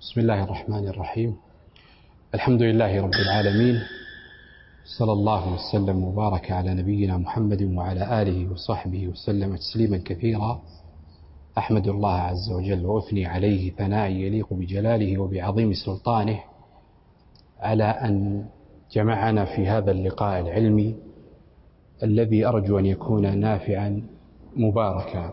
بسم الله الرحمن الرحيم. الحمد لله رب العالمين، صلى الله وسلم وبارك على نبينا محمد وعلى آله وصحبه وسلم تسليما كثيرا. أحمد الله عز وجل وأثني عليه ثناء يليق بجلاله وبعظيم سلطانه على أن جمعنا في هذا اللقاء العلمي الذي أرجو أن يكون نافعا مباركا.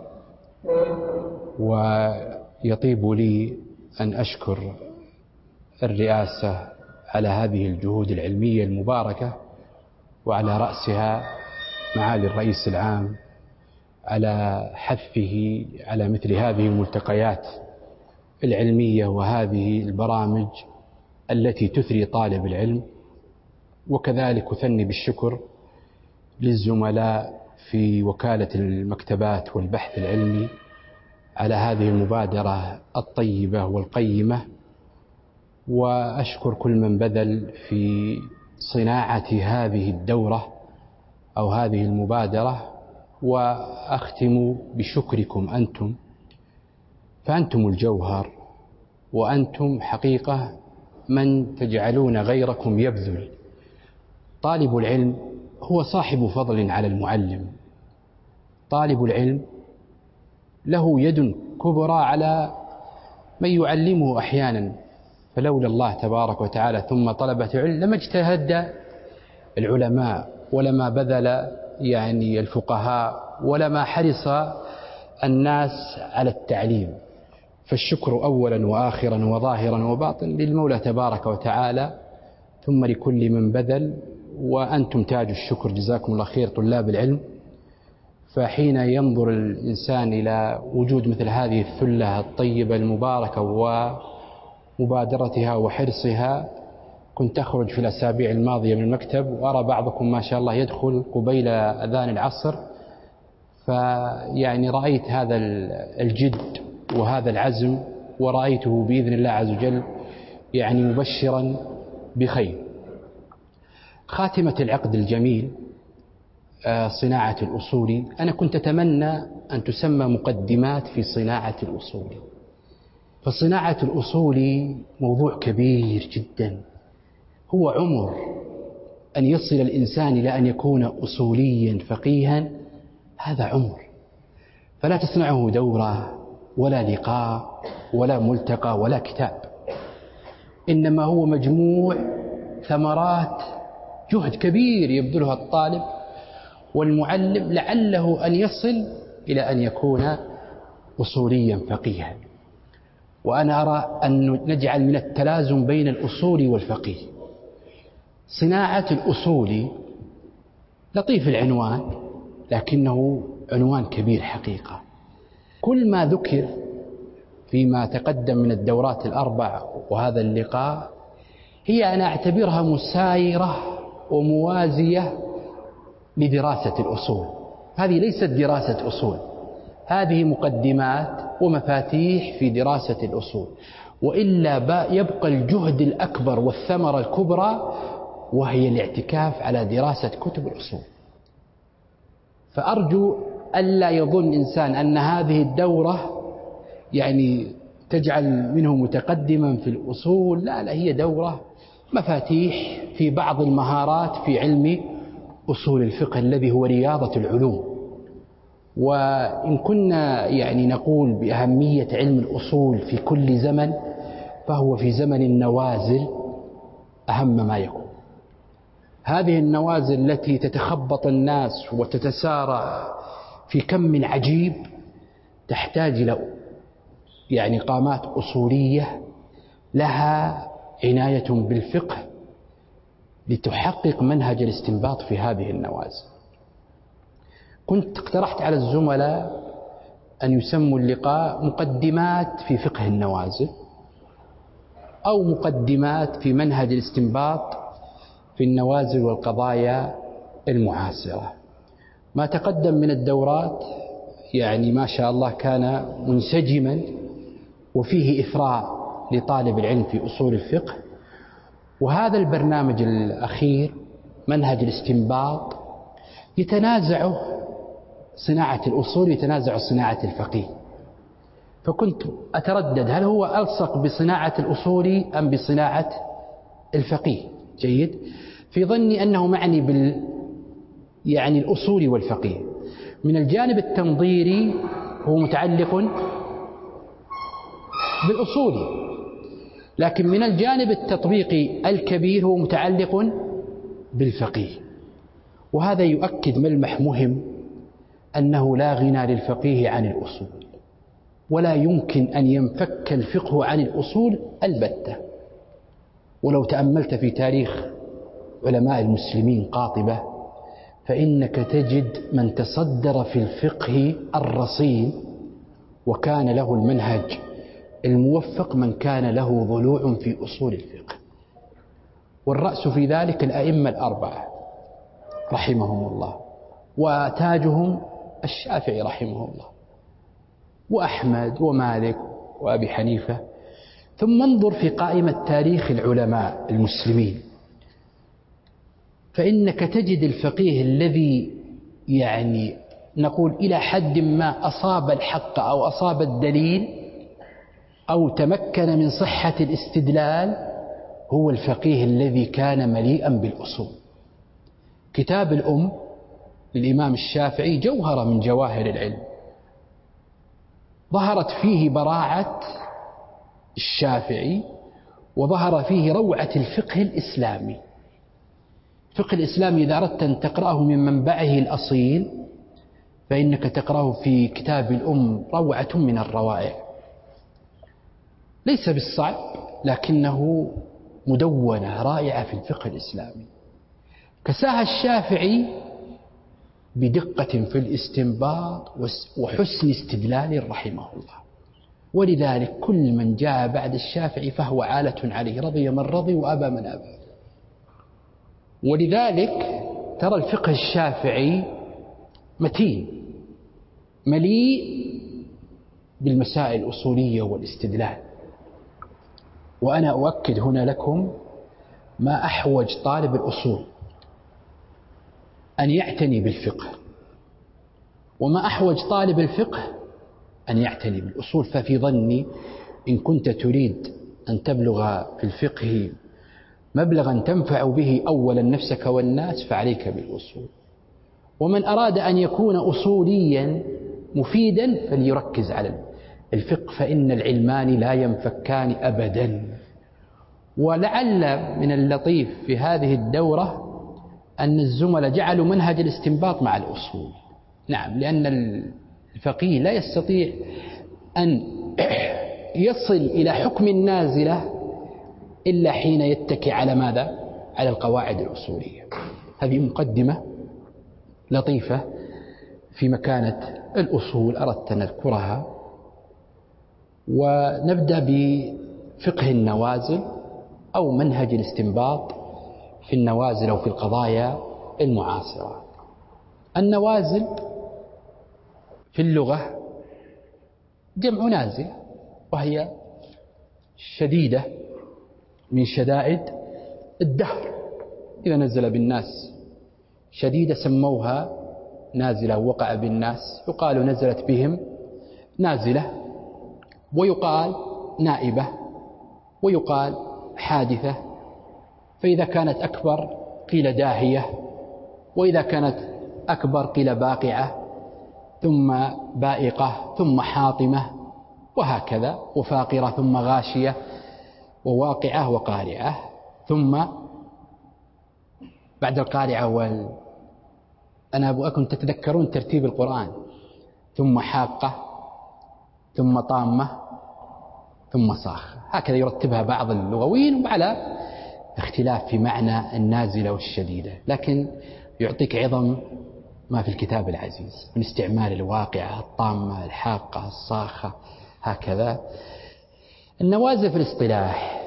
ويطيب لي أن أشكر الرئاسة على هذه الجهود العلمية المباركة، وعلى رأسها معالي الرئيس العام على حثه على مثل هذه الملتقيات العلمية وهذه البرامج التي تثري طالب العلم. وكذلك أثني بالشكر للزملاء في وكالة المكتبات والبحث العلمي على هذه المبادرة الطيبة والقيمة، وأشكر كل من بذل في صناعة هذه الدورة أو هذه المبادرة. وأختم بشكركم أنتم، فأنتم الجوهر، وأنتم حقيقة من تجعلون غيركم يبذل. طالب العلم هو صاحب فضل على المعلم، طالب العلم له يد كبرى على من يعلمه أحيانا، فلولا الله تبارك وتعالى ثم طلبة العلم لما اجتهد العلماء، ولما بذل الفقهاء، ولما حرص الناس على التعليم. فالشكر أولا وآخرا وظاهرا وباطن للمولى تبارك وتعالى، ثم لكل من بذل، وأنتم تاج الشكر. جزاكم الله خير طلاب العلم. فحين ينظر الإنسان إلى وجود مثل هذه الثلة الطيبة المباركة ومبادرتها وحرصها، كنت أخرج في الأسابيع الماضية من المكتب وأرى بعضكم ما شاء الله يدخل قبيل أذان العصر، رأيت هذا الجد وهذا العزم، ورأيته بإذن الله عز وجل مبشرا بخير. خاتمة العقد الجميل صناعة الأصول، أنا كنت أتمنى أن تسمى مقدمات في صناعة الأصول. فصناعة الأصول موضوع كبير جدا، هو عمر أن يصل الإنسان إلى أن يكون أصوليا فقيها، هذا عمر. فلا تصنعه دورة ولا لقاء ولا ملتقى ولا كتاب، إنما هو مجموع ثمرات جهد كبير يبذلها الطالب والمعلم لعله أن يصل إلى أن يكون أصوليا فقيها. وأنا أرى أن نجعل من التلازم بين الأصول والفقيه. صناعة الأصول لطيف العنوان، لكنه عنوان كبير حقيقة. كل ما ذكر فيما تقدم من الدورات الأربع وهذا اللقاء هي أنا أعتبرها مسايرة وموازية لدراسة الأصول. هذه ليست دراسة أصول، هذه مقدمات ومفاتيح في دراسة الأصول، وإلا يبقى الجهد الأكبر والثمرة الكبرى وهي الاعتكاف على دراسة كتب الأصول. فأرجو ألا يظن إنسان أن هذه الدورة تجعل منه متقدما في الأصول، لا، هي دورة مفاتيح في بعض المهارات في علم أصول الفقه الذي هو رياضة العلوم. وإن كنا نقول بأهمية علم الأصول في كل زمن، فهو في زمن النوازل أهم ما يكون. هذه النوازل التي تتخبط الناس وتتسارع في كم عجيب تحتاج إلى قامات أصولية لها عناية بالفقه لتحقق منهج الاستنباط في هذه النوازل. كنت اقترحت على الزملاء أن يسموا اللقاء مقدمات في فقه النوازل، أو مقدمات في منهج الاستنباط في النوازل والقضايا المعاصرة. ما تقدم من الدورات ما شاء الله كان منسجما وفيه إثراء لطالب العلم في أصول الفقه. وهذا البرنامج الأخير منهج الاستنباط يتنازع صناعة الأصول، يتنازع صناعة الفقيه. فكنت أتردد هل هو ألصق بصناعة الأصولي أم بصناعة الفقيه. جيد. في ظني أنه معني يعني الأصولي والفقيه. من الجانب التنظيري هو متعلق بالأصولي، لكن من الجانب التطبيقي الكبير هو متعلق بالفقيه. وهذا يؤكد ملمح مهم، أنه لا غنى للفقيه عن الأصول، ولا يمكن أن ينفك الفقه عن الأصول البتة. ولو تأملت في تاريخ علماء المسلمين قاطبة، فإنك تجد من تصدر في الفقه الرصين وكان له المنهج الموفق من كان له ضلوع في أصول الفقه. والرأس في ذلك الأئمة الأربعة رحمهم الله، وتاجهم الشافعي رحمه الله، وأحمد ومالك وأبي حنيفة. ثم انظر في قائمة تاريخ العلماء المسلمين، فإنك تجد الفقيه الذي يعني نقول إلى حد ما أصاب الحق أو أصاب الدليل أو تمكن من صحة الاستدلال، هو الفقيه الذي كان مليئا بالأصول. كتاب الأم للإمام الشافعي جوهرة من جواهر العلم، ظهرت فيه براعة الشافعي، وظهر فيه روعة الفقه الإسلامي. الفقه الإسلامي إذا أردت أن تقرأه من منبعه الأصيل فإنك تقرأه في كتاب الأم، روعة من الروائع، ليس بالصعب لكنه مدونة رائعة في الفقه الإسلامي. كساها الشافعي بدقة في الاستنباط وحسن استدلال رحمه الله. ولذلك كل من جاء بعد الشافعي فهو عالة عليه، رضي من رضي وأبى من أبى. ولذلك ترى الفقه الشافعي متين مليء بالمسائل الأصولية والاستدلال. وأنا أؤكد هنا لكم ما أحوج طالب الأصول أن يعتني بالفقه، وما أحوج طالب الفقه أن يعتني بالأصول. ففي ظني إن كنت تريد أن تبلغ في الفقه مبلغا تنفع به أولا نفسك والناس فعليك بالأصول. ومن أراد أن يكون أصوليا مفيدا فليركز على الفقه، فإن العلمان لا ينفكان أبدا. ولعل من اللطيف في هذه الدورة أن الزملاء جعلوا منهج الاستنباط مع الأصول. نعم، لأن الفقيه لا يستطيع أن يصل إلى حكم النازلة إلا حين يتكي على ماذا؟ على القواعد الأصولية. هذه مقدمة لطيفة في مكانة الأصول أردت أن أذكرها. ونبدأ بفقه النوازل أو منهج الاستنباط في النوازل أو في القضايا المعاصرة. النوازل في اللغة جمع نازل، وهي شديدة من شدائد الدهر. إذا نزل بالناس شديدة سموها نازلة، وقع بالناس يقال نزلت بهم نازلة، ويقال نائبة، ويقال حادثة. فإذا كانت أكبر قيل داهية، وإذا كانت أكبر قيل باقعة، ثم بائقة، ثم حاطمة، وهكذا، وفاقرة، ثم غاشية، وواقعة، وقارعة، ثم بعد القارعة أنا أبغاكم تتذكرون ترتيب القرآن، ثم حاقة، ثم طامة، ثم صاخة. هكذا يرتبها بعض اللغويين، وعلى اختلاف في معنى النازلة والشديدة، لكن يعطيك عظم ما في الكتاب العزيز من استعمال الواقعة، الطامة، الحاقة، الصاخة، هكذا. النوازل في الاصطلاح،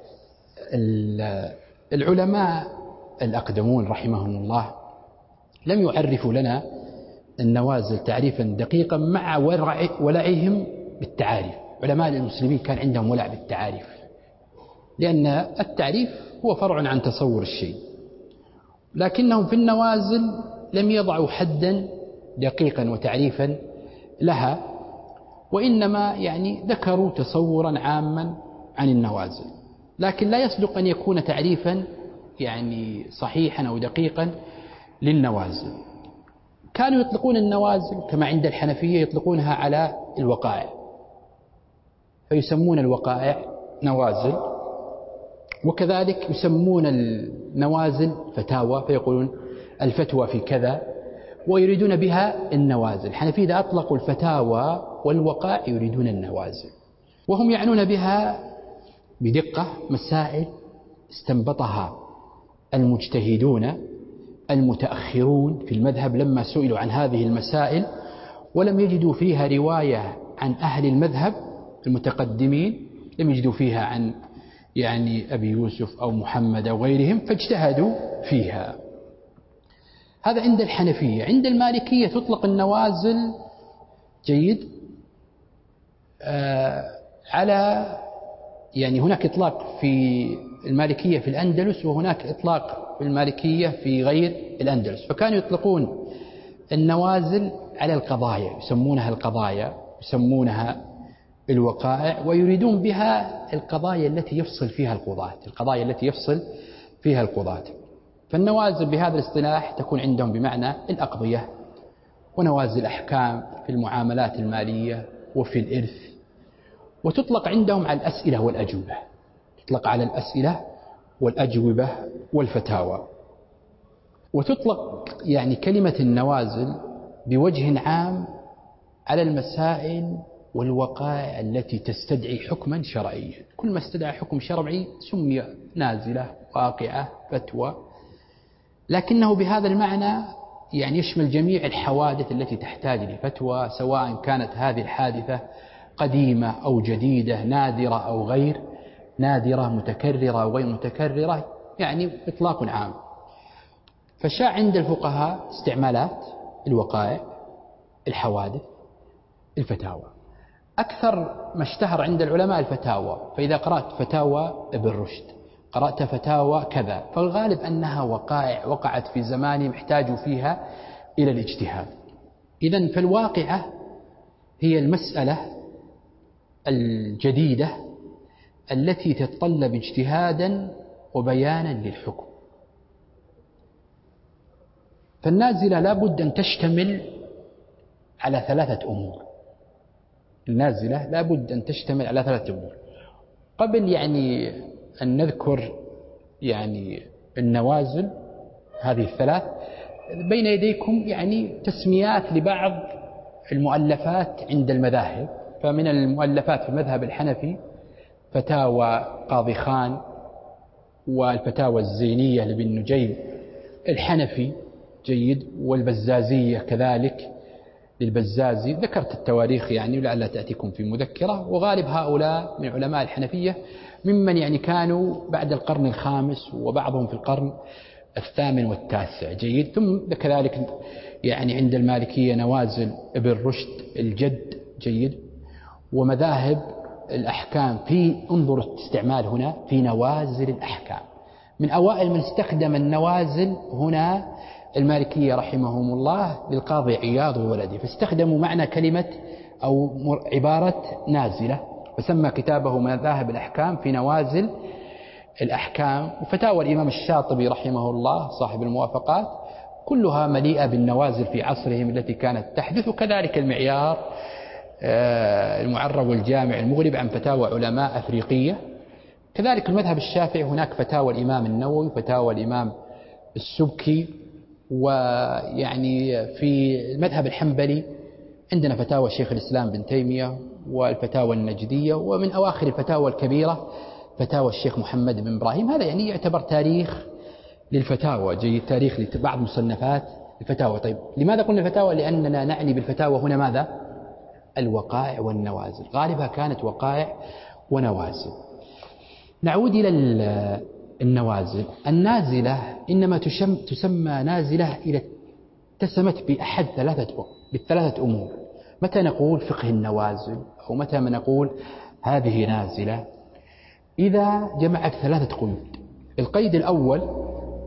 العلماء الأقدمون رحمهم الله لم يعرفوا لنا النوازل تعريفا دقيقا، مع ولعهم بالتعاريف. علماء المسلمين كان عندهم ولع بالتعاريف، لأن التعريف هو فرع عن تصور الشيء، لكنهم في النوازل لم يضعوا حدا دقيقا وتعريفا لها، وإنما يعني ذكروا تصورا عاما عن النوازل، لكن لا يصدق أن يكون تعريفا يعني صحيحا أو دقيقا للنوازل. كانوا يطلقون النوازل كما عند الحنفية يطلقونها على الوقائع، فيسمون الوقائع نوازل، وكذلك يسمون النوازل فتاوى، فيقولون الفتوى في كذا، ويريدون بها النوازل. الحنفية إذا أطلقوا الفتاوى والوقائع يريدون النوازل، وهم يعنون بها بدقة مسائل استنبطها المجتهدون المتأخرون في المذهب لما سئلوا عن هذه المسائل ولم يجدوا فيها رواية عن أهل المذهب المتقدمين، لم يجدوا فيها عن يعني أبي يوسف أو محمد أو غيرهم، فاجتهدوا فيها. هذا عند الحنفية. عند المالكية تطلق النوازل جيد على يعني هناك إطلاق في المالكية في الأندلس، وهناك إطلاق في المالكية في غير الأندلس. فكانوا يطلقون النوازل على القضايا، يسمونها القضايا، يسمونها الوقائع، ويريدون بها القضايا التي يفصل فيها القضاة، القضايا التي يفصل فيها القضاة. فالنوازل بهذا الاصطلاح تكون عندهم بمعنى الأقضية، ونوازل أحكام في المعاملات المالية وفي الإرث، وتطلق عندهم على الأسئلة والأجوبة، تطلق على الأسئلة والأجوبة والفتاوى. وتطلق يعني كلمة النوازل بوجه عام على المسائل والوقائع التي تستدعي حكما شرعيا. كل ما استدعى حكم شرعي سمي نازلة، واقعة، فتوى، لكنه بهذا المعنى يعني يشمل جميع الحوادث التي تحتاج لفتوى، سواء كانت هذه الحادثة قديمة أو جديدة، نادرة أو غير نادرة، متكررة أو غير متكررة، يعني إطلاق عام. فشاع عند الفقهاء استعمالات الوقائع، الحوادث، الفتاوى. أكثر ما اشتهر عند العلماء الفتاوى، فإذا قرأت فتاوى ابن رشد، قرأت فتاوى كذا، فالغالب أنها وقائع وقعت في زمان احتاجوا فيها إلى الاجتهاد. إذن فالواقعة هي المسألة الجديدة التي تتطلب اجتهادا وبيانا للحكم. فالنازلة لا بد أن تشتمل على ثلاثة أمور. النازلة لا بد أن تشتمل على ثلاثة أمور. قبل يعني أن نذكر يعني النوازل هذه الثلاث، بين يديكم يعني تسميات لبعض المؤلفات عند المذاهب. فمن المؤلفات في المذهب الحنفي فتاوى قاضي خان، والفتاوى الزينية لابن نجيم الحنفي جيد، والبزازية كذلك للبزازي. ذكرت التواريخ يعني لعل تأتيكم في مذكرة. وغالب هؤلاء من علماء الحنفية ممن يعني كانوا بعد القرن الخامس، وبعضهم في القرن الثامن والتاسع جيد. ثم كذلك يعني عند المالكية نوازل ابن رشد الجد جيد، ومذاهب الأحكام في انظر الاستعمال هنا في نوازل الأحكام. من أوائل من استخدم النوازل هنا المالكية رحمهم الله للقاضي عياض وولده، فاستخدموا معنى كلمة أو عبارة نازلة، فسمى كتابه مذاهب الأحكام في نوازل الأحكام. وفتاوى الإمام الشاطبي رحمه الله صاحب الموافقات كلها مليئة بالنوازل في عصرهم التي كانت تحدث. وكذلك المعيار المعرب والجامع المغرب عن فتاوى علماء أفريقية. كذلك المذهب الشافعي هناك فتاوى الإمام النووي، فتاوى الإمام السبكي. ويعني في المذهب الحنبلي عندنا فتاوى شيخ الإسلام بن تيمية والفتاوى النجدية، ومن أواخر الفتاوى الكبيرة فتاوى الشيخ محمد بن إبراهيم. هذا يعني يعتبر تاريخ للفتاوى جيد، تاريخ لبعض مصنفات الفتاوى. طيب لماذا قلنا الفتاوى؟ لأننا نعني بالفتاوى هنا ماذا؟ الوقائع والنوازل، غالبها كانت وقائع ونوازل. نعود إلى النوازل. النازلة إنما تسمى نازلة إذا اتسمت بأحد بالثلاثة أمور. متى نقول فقه النوازل، أو متى ما نقول هذه نازلة؟ إذا جمعت ثلاثة قيود. القيد الأول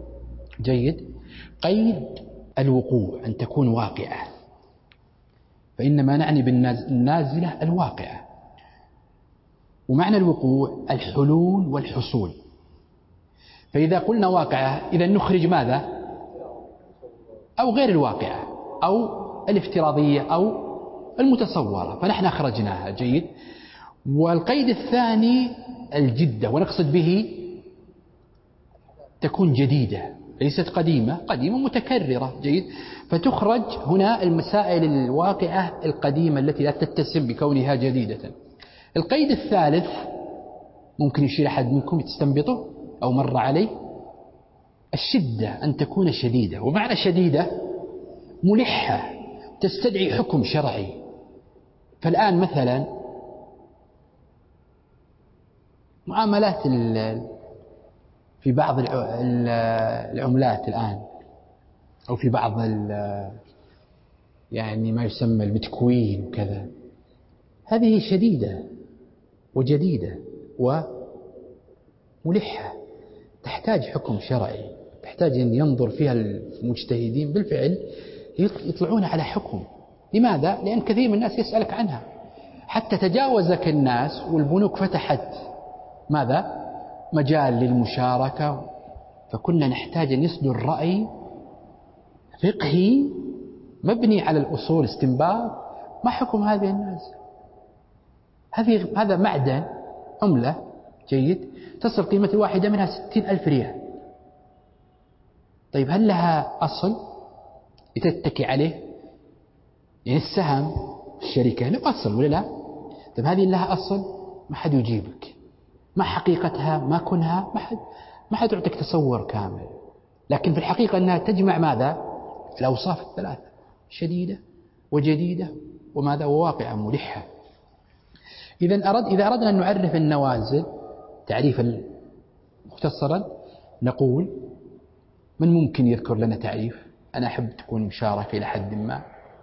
جيد قيد الوقوع، أن تكون واقعة. فإنما نعني بالنازلة الواقعة. ومعنى الوقوع الحلول والحصول. فإذا قلنا واقعة إذا نخرج ماذا؟ أو غير الواقعة أو الافتراضية أو المتصورة، فنحن أخرجناها. جيد. والقيد الثاني الجدة، ونقصد به تكون جديدة ليست قديمة، قديمة متكررة. جيد. فتخرج هنا المسائل الواقعة القديمة التي لا تتسم بكونها جديدة. القيد الثالث ممكن يشير أحد منكم يستنبطه أو مر عليه، الشدة، أن تكون شديدة. ومعنى شديدة ملحة تستدعي حكم شرعي. فالآن مثلا معاملات في بعض العملات الآن، أو في بعض يعني ما يسمى البيتكوين وكذا، هذه شديدة وجديدة وملحة، تحتاج حكم شرعي، تحتاج أن ينظر فيها المجتهدين بالفعل يطلعون على حكم. لماذا؟ لأن كثير من الناس يسألك عنها، حتى تجاوزك الناس والبنوك فتحت ماذا؟ مجال للمشاركة. فكنا نحتاج أن يصدر رأي فقهي مبني على الأصول، استنباط ما حكم هذه الناس. هذا معدن عملة. جيد. تصل قيمة الواحدة منها 60,000 ريال. طيب هل لها أصل لتتكي عليه؟ يعني السهم الشركة له أصل ولا لا؟ طيب هذه لها أصل؟ ما حد يجيبك. ما حقيقتها؟ ما كنها؟ ما حد يعطيك تصور كامل. لكن في الحقيقة أنها تجمع ماذا؟ الأوصاف الثلاثة: شديدة وجديدة وماذا؟ وواقعة ملحة. إذا أردنا أن نعرف النوازل تعريفا مختصرا نقول: من ممكن يذكر لنا تعريف؟ أنا أحب تكون مشاركة إلى حد ما.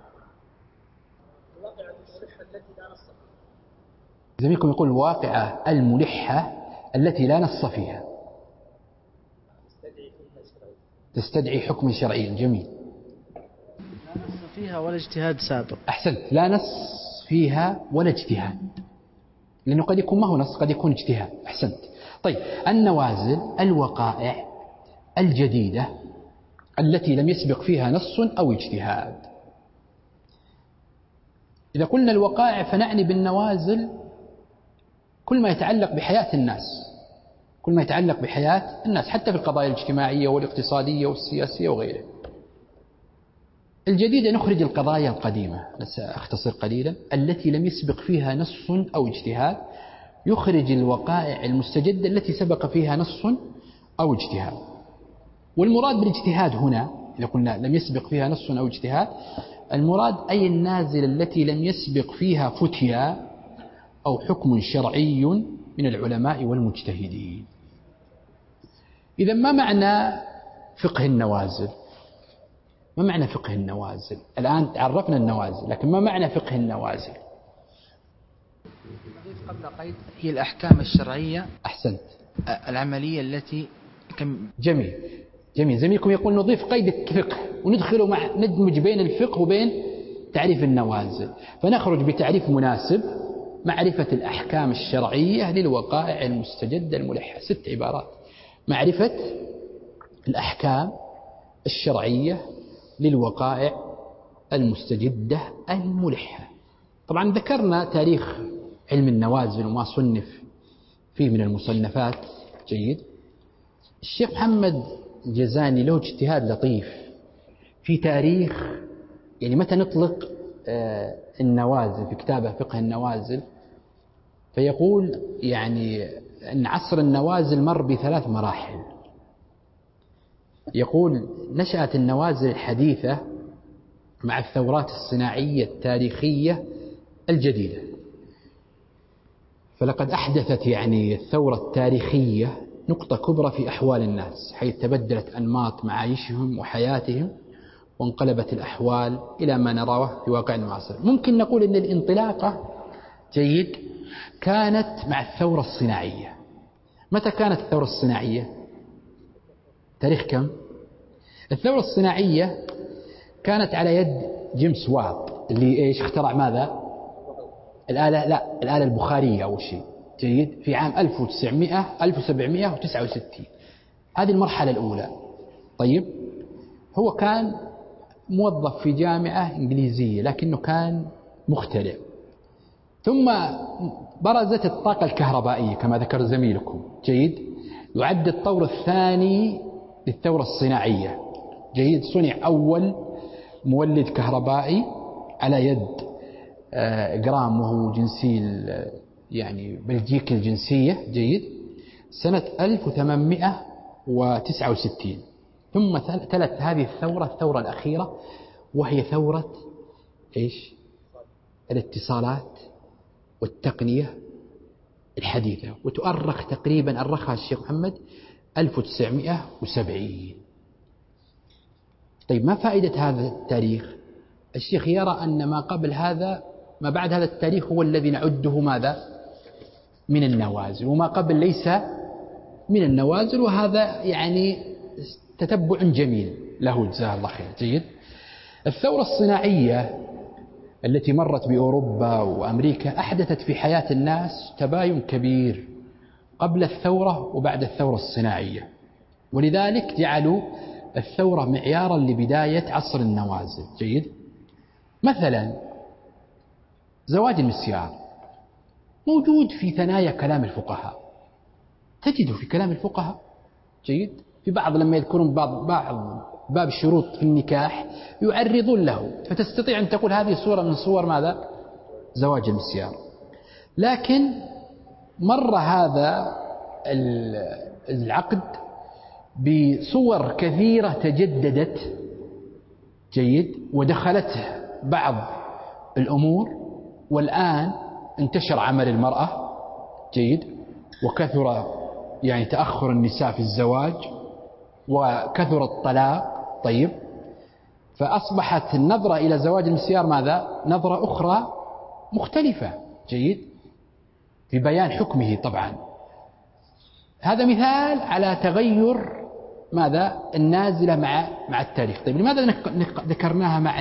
زميلكم يقول الواقعة الملحة التي لا نص فيها، تستدعي حكم شرعي. جميل. لا نص فيها ولا اجتهاد سابق. أحسنت. لا نص فيها ولا اجتهاد، لأنه قد يكون ما هو نص، قد يكون اجتهاد. أحسنت. طيب النوازل الوقائع الجديدة التي لم يسبق فيها نص أو اجتهاد. إذا قلنا الوقائع فنعني بالنوازل كل ما يتعلق بحياة الناس، كل ما يتعلق بحياة الناس، حتى في القضايا الاجتماعية والاقتصادية والسياسية وغيره. الجديدة نخرج القضايا القديمة، سأختصر قليلا، التي لم يسبق فيها نص أو اجتهاد. يخرج الوقائع المستجدة التي سبق فيها نص أو اجتهاد. والمراد بالاجتهاد هنا إذا قلنا لم يسبق فيها نص أو اجتهاد، المراد أي النازل التي لم يسبق فيها فتيا أو حكم شرعي من العلماء والمجتهدين. إذا ما معنى فقه النوازل؟ ما معنى فقه النوازل؟ الآن عرفنا النوازل، لكن ما معنى فقه النوازل؟ نضيف قبل قيد هي الأحكام الشرعية. أحسنت. العملية التي جميل. جميل. زميلكم يقول نضيف قيد الفقه وندخله ندمج بين الفقه وبين تعريف النوازل، فنخرج بتعريف مناسب: معرفة الأحكام الشرعية للوقائع المستجدة الملحة. 6 عبارات: معرفة الأحكام الشرعية للوقائع المستجدة الملحة. طبعا ذكرنا تاريخ علم النوازل وما صنف فيه من المصنفات. جيد. الشيخ محمد الجزاني له اجتهاد لطيف في تاريخ، يعني متى نطلق النوازل في كتابه فقه النوازل، فيقول يعني أن عصر النوازل مر ب3 مراحل. يقول: نشأت النوازل الحديثة مع الثورات الصناعية التاريخية الجديدة، فلقد أحدثت يعني الثورة التاريخية نقطة كبرى في أحوال الناس، حيث تبدلت أنماط معايشهم وحياتهم، وانقلبت الأحوال إلى ما نراه في واقعنا المعاصر. ممكن نقول أن الانطلاقة جيد كانت مع الثورة الصناعية. متى كانت الثورة الصناعية؟ تاريخ كم؟ الثورة الصناعية كانت على يد جيمس وات، اللي إيش اخترع ماذا؟ الآلة، لا الآلة البخارية أول شيء. جيد. في عام 1769. هذه المرحلة الأولى. طيب. هو كان موظف في جامعة إنجليزية لكنه كان مخترع. ثم برزت الطاقة الكهربائية كما ذكر زميلكم. جيد. يعد الطور الثاني للثورة الصناعية. جيد. صنع أول مولد كهربائي على يد جرام، وهو جنسي يعني بلجيكي الجنسية. جيد. سنة 1869. ثم تلت هذه الثورة الأخيرة، وهي ثورة إيش؟ الاتصالات والتقنية الحديثة، وتؤرخ تقريبا أرخها الشيخ محمد 1970. طيب، ما فائدة هذا التاريخ؟ الشيخ يرى أن ما قبل هذا، ما بعد هذا التاريخ هو الذي نعده ماذا؟ من النوازل، وما قبل ليس من النوازل، وهذا يعني تتبع جميل له جزاه الله خير. جيد. الثورة الصناعية التي مرت بأوروبا وأمريكا أحدثت في حياة الناس تباين كبير قبل الثورة وبعد الثورة الصناعية، ولذلك جعلوا الثورة معيارا لبداية عصر النوازل. جيد. مثلا زواج المسيار موجود في ثنايا كلام الفقهاء، تجده في كلام الفقهاء. جيد. في بعض لما يذكرون بعض باب الشروط في النكاح يعرضون له، فتستطيع أن تقول هذه صورة من صور ماذا؟ زواج المسيار. لكن مر هذا العقد بصور كثيرة تجددت. جيد. ودخلته بعض الأمور، والآن انتشر عمل المرأة. جيد. وكثر يعني تأخر النساء في الزواج، وكثر الطلاق. طيب. فأصبحت النظرة إلى زواج المسيار ماذا؟ نظرة أخرى مختلفة. جيد. في بيان حكمه طبعا. هذا مثال على تغير ماذا؟ النازلة مع التاريخ. طيب، لماذا ذكرناها مع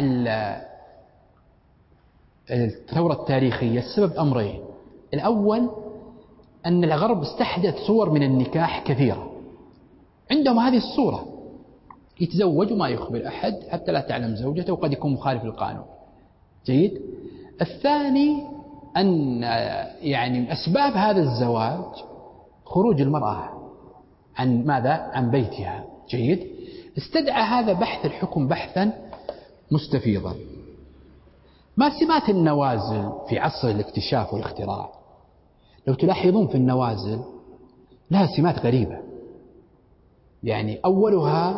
الثورة التاريخية؟ السبب أمرين. الأول أن الغرب استحدث صور من النكاح كثيرة، عندهم هذه الصورة، يتزوج وما يخبر أحد حتى لا تعلم زوجته، وقد يكون مخالف للقانون. جيد. الثاني أن يعني من أسباب هذا الزواج خروج المرأة عن ماذا؟ عن بيتها. جيد. استدعى هذا بحث الحكم بحثا مستفيضا. ما سمات النوازل في عصر الاكتشاف والاختراع؟ لو تلاحظون في النوازل لها سمات غريبة. يعني أولها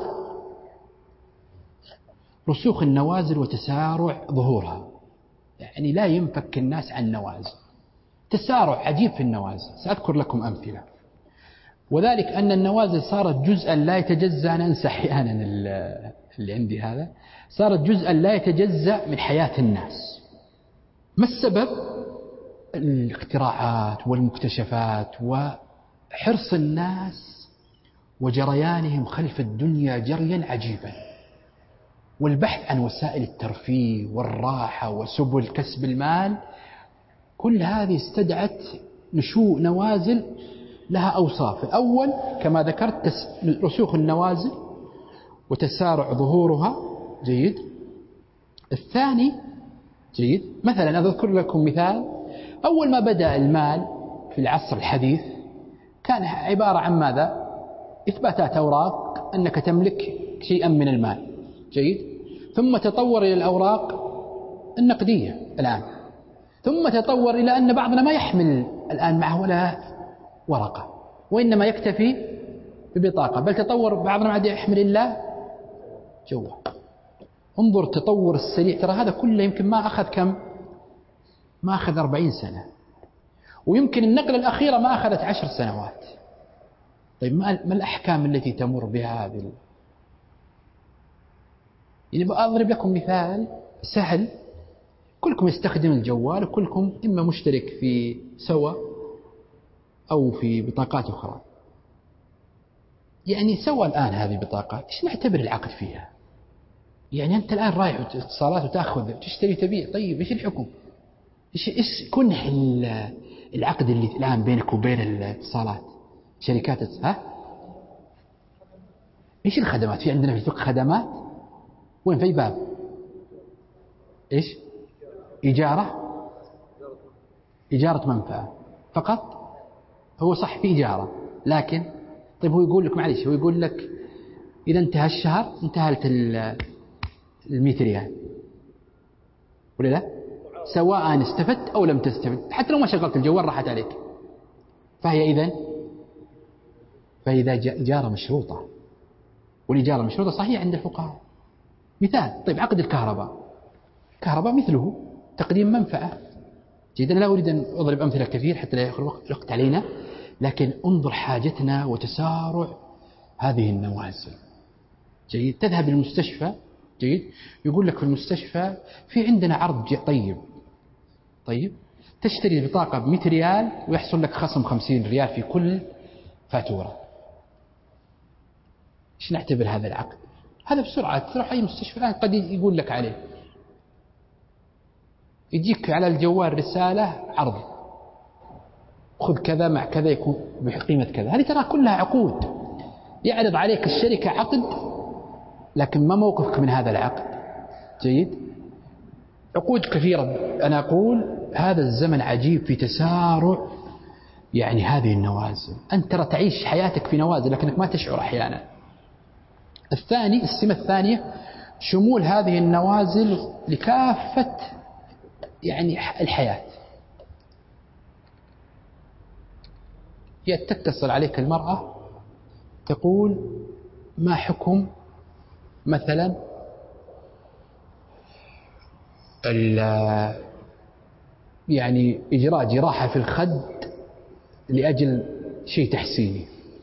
رسوخ النوازل وتسارع ظهورها، يعني لا ينفك الناس عن النوازل، تسارع عجيب في النوازل. سأذكر لكم أمثلة. وذلك أن النوازل صارت جزءا لا يتجزأ، أنا أنسى أحيانا اللي عندي هذا، صارت جزءا لا يتجزأ من حياة الناس. ما السبب؟ الاختراعات والمكتشفات وحرص الناس وجريانهم خلف الدنيا جريا عجيبا، والبحث عن وسائل الترفيه والراحة وسبل كسب المال. كل هذه استدعت نشوء نوازل لها أوصاف. الأول كما ذكرت رسوخ النوازل وتسارع ظهورها. جيد. الثاني، جيد، مثلا أذكر لكم مثال. أول ما بدأ المال في العصر الحديث كان عبارة عن ماذا؟ إثباتات أوراق أنك تملك شيئا من المال. جيد. ثم تطور إلى الأوراق النقدية الآن، ثم تطور إلى أن بعضنا ما يحمل الآن معه ولا ورقة، وإنما يكتفي ببطاقة، بل تطور بعضنا ما عاد يحمل إلا جوال. انظر التطور السريع. ترى هذا كله يمكن ما أخذ كم؟ ما أخذ 40 سنة، ويمكن النقلة الأخيرة ما أخذت 10 سنوات. طيب، ما الأحكام التي تمر بها هذه؟ يعني بأضرب لكم مثال سهل. كلكم يستخدم الجوال، وكلكم إما مشترك في سوا أو في بطاقات أخرى. يعني سوا الآن هذه البطاقات إيش نعتبر العقد فيها؟ يعني أنت الآن رايح اتصالات وتأخذ تشتري تبيع، طيب إيش الحكم؟ إيش كنح العقد اللي الآن بينك وبين الاتصالات شركات إيش الخدمات؟ في عندنا في الفقه خدمات، وين في باب إيش؟ إجارة منفعة فقط. هو صح في إجارة، لكن طيب هو يقول لك معليش، هو يقول لك إذا انتهى الشهر انتهت 100 ريال ولا لا؟ سواء استفدت أو لم تستفد، حتى لو ما شغلت الجوال راحت عليك. فهي إجارة مشروطة، والإجارة المشروطة صحيح عند الفقهاء. مثال، طيب عقد الكهرباء مثله تقديم منفعة. جيدا، لا أريد أن أضرب أمثلة كثير حتى لا يأخذ الوقت علينا، لكن انظر حاجتنا وتسارع هذه النوازل. جيد، تذهب للمستشفى، جيد، يقول لك في المستشفى في عندنا عرض طيب تشتري بطاقة ب100 ريال ويحصل لك خصم 50 ريال في كل فاتورة. إيش نعتبر هذا العقد؟ هذا بسرعة تروح أي مستشفى الآن قد يقول لك عليه، يجيك على الجوال رسالة عرض، خذ كذا مع كذا يكون بقيمة كذا. هذه ترى كلها عقود، يعرض عليك الشركة عقد، لكن ما موقفك من هذا العقد. جيد، عقود كثيرة. أنا أقول هذا الزمن عجيب في تسارع يعني هذه النوازل. أنت ترى تعيش حياتك في نوازل لكنك ما تشعر أحيانا. السمة الثانية شمول هذه النوازل لكافة يعني الحياة. تتصل عليك المرأة تقول ما حكم مثلا يعني إجراء جراحة في الخد لأجل شيء تحسيني،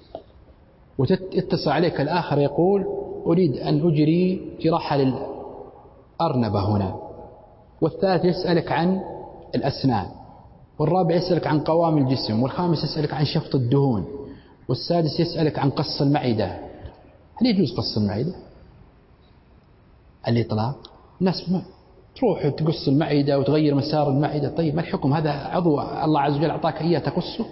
وتتصل عليك الآخر يقول أريد أن أجري جراحة للأرنبة هنا، والثالث يسألك عن الأسنان، والرابع يسألك عن قوام الجسم، والخامس يسألك عن شفط الدهون، والسادس يسألك عن قص المعدة. هل يجوز قص المعدة؟ الإطلاق. الناس تروح تقص المعدة وتغير مسار المعدة، طيب ما الحكم؟ هذا عضو الله عز وجل أعطاك إياه تقصه؟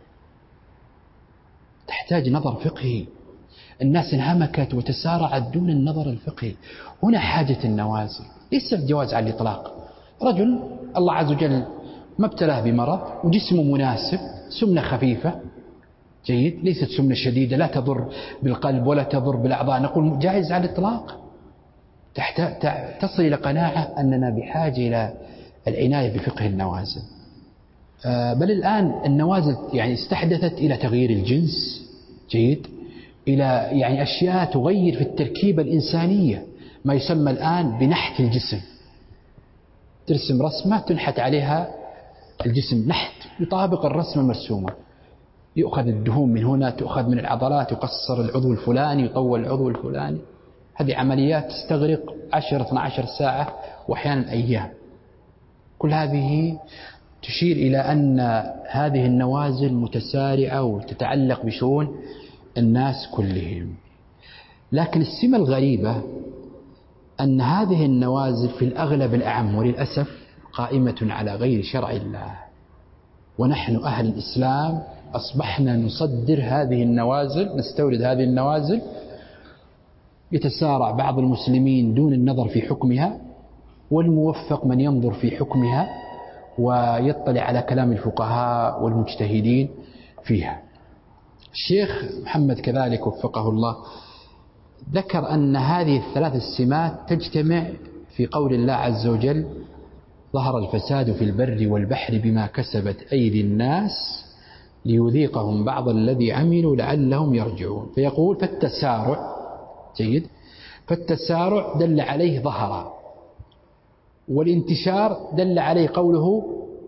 تحتاج نظر فقهي. الناس انهمكت وتسارعت دون النظر الفقهي. هنا حاجة النوازل، ليس الجواز على الإطلاق. رجل الله عز وجل ما ابتلاه بمرض وجسمه مناسب، سمنة خفيفة، جيد، ليست سمنة شديدة لا تضر بالقلب ولا تضر بالأعضاء، نقول جائز على الإطلاق. تصل إلى قناعة أننا بحاجة إلى العناية بفقه النوازل. بل الآن النوازل يعني استحدثت إلى تغيير الجنس، جيد، إلى يعني أشياء تغير في التركيبة الإنسانية، ما يسمى الآن بنحت الجسم. ترسم رسمة تنحت عليها الجسم نحت يطابق الرسمة المرسومة، يؤخذ الدهون من هنا، تؤخذ من العضلات، يقصر العضو الفلاني، يطول العضو الفلاني. هذه عمليات تستغرق 10-12 ساعة وأحيانا أيام. كل هذه تشير إلى أن هذه النوازل متسارعة وتتعلق بشؤون الناس كلهم. لكن السمة الغريبة أن هذه النوازل في الأغلب الأعم وللأسف قائمة على غير شرع الله، ونحن أهل الإسلام أصبحنا نصدر هذه النوازل، نستورد هذه النوازل. يتسارع بعض المسلمين دون النظر في حكمها، والموفق من ينظر في حكمها ويطلع على كلام الفقهاء والمجتهدين فيها. الشيخ محمد كذلك وفقه الله ذكر أن هذه الثلاث السمات تجتمع في قول الله عز وجل: ظهر الفساد في البر والبحر بما كسبت أيدي الناس ليذيقهم بعض الذي عملوا لعلهم يرجعون. فيقول فالتسارع، جيد، فالتسارع دل عليه ظهر، والانتشار دل عليه قوله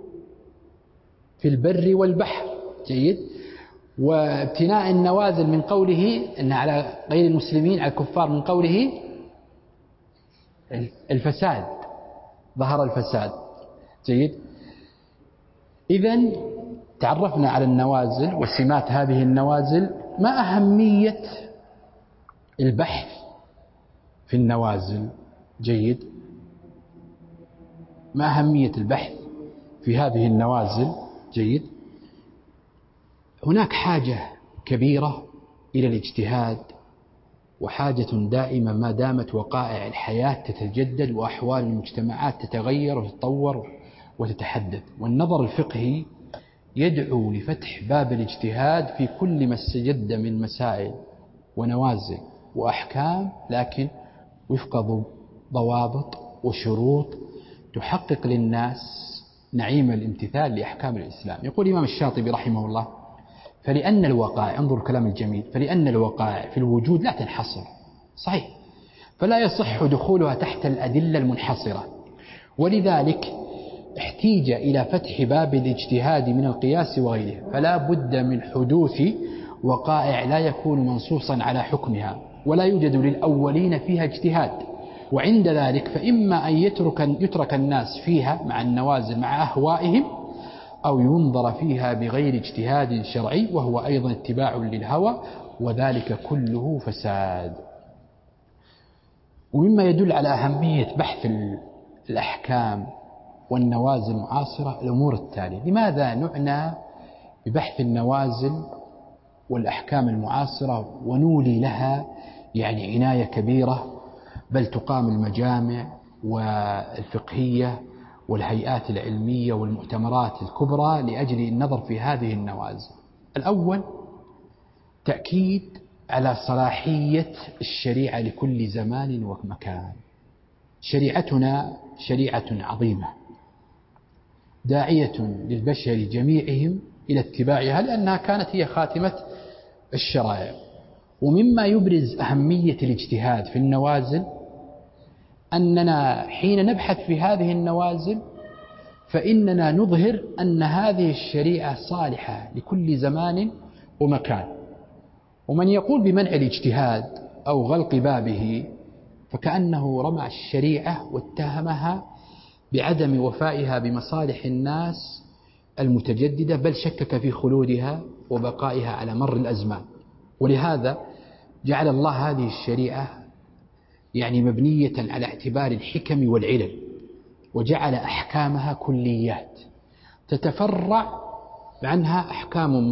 في البر والبحر، جيد، وابتناء النوازل من قوله أن على غير المسلمين على الكفار من قوله الفساد، ظهر الفساد، جيد. إذن تعرفنا على النوازل وسمات هذه النوازل. ما أهمية البحث في النوازل؟ جيد. ما أهمية البحث في هذه النوازل؟ جيد. هناك حاجة كبيرة إلى الاجتهاد، وحاجة دائمة ما دامت وقائع الحياة تتجدد وأحوال المجتمعات تتغير وتتطور وتتحدث. والنظر الفقهي يدعو لفتح باب الاجتهاد في كل ما استجد من مسائل ونوازل وأحكام، لكن وفق ضوابط وشروط تحقق للناس نعيم الامتثال لأحكام الإسلام. يقول الإمام الشاطبي رحمه الله: فلأن الوقائع، انظر الكلام الجميل، فلأن الوقائع في الوجود لا تنحصر، صحيح، فلا يصح دخولها تحت الأدلة المنحصرة، ولذلك احتيج إلى فتح باب الاجتهاد من القياس وغيره، فلا بد من حدوث وقائع لا يكون منصوصا على حكمها ولا يوجد للأولين فيها اجتهاد، وعند ذلك فإما أن يترك الناس فيها مع النوازل مع أهوائهم، أو ينظر فيها بغير اجتهاد شرعي، وهو أيضا اتباع للهوى، وذلك كله فساد. ومما يدل على أهمية بحث الأحكام والنوازل المعاصرة الأمور التالية: لماذا نعنى ببحث النوازل والأحكام المعاصرة ونولي لها يعني عناية كبيرة، بل تقام المجامع والفقهية والهيئات العلمية والمؤتمرات الكبرى لأجل النظر في هذه النوازل؟ الأول تأكيد على صلاحية الشريعة لكل زمان ومكان. شريعتنا شريعة عظيمة داعية للبشر جميعهم إلى اتباعها، لأنها كانت هي خاتمة الشرائع. ومما يبرز أهمية الاجتهاد في النوازل أننا حين نبحث في هذه النوازل فإننا نظهر أن هذه الشريعة صالحة لكل زمان ومكان. ومن يقول بمنع الاجتهاد أو غلق بابه فكأنه رمى الشريعة واتهمها بعدم وفائها بمصالح الناس المتجددة، بل شكك في خلودها وبقائها على مر الأزمان. ولهذا جعل الله هذه الشريعة يعني مبنية على اعتبار الحكم والعلل، وجعل أحكامها كليات تتفرع عنها أحكام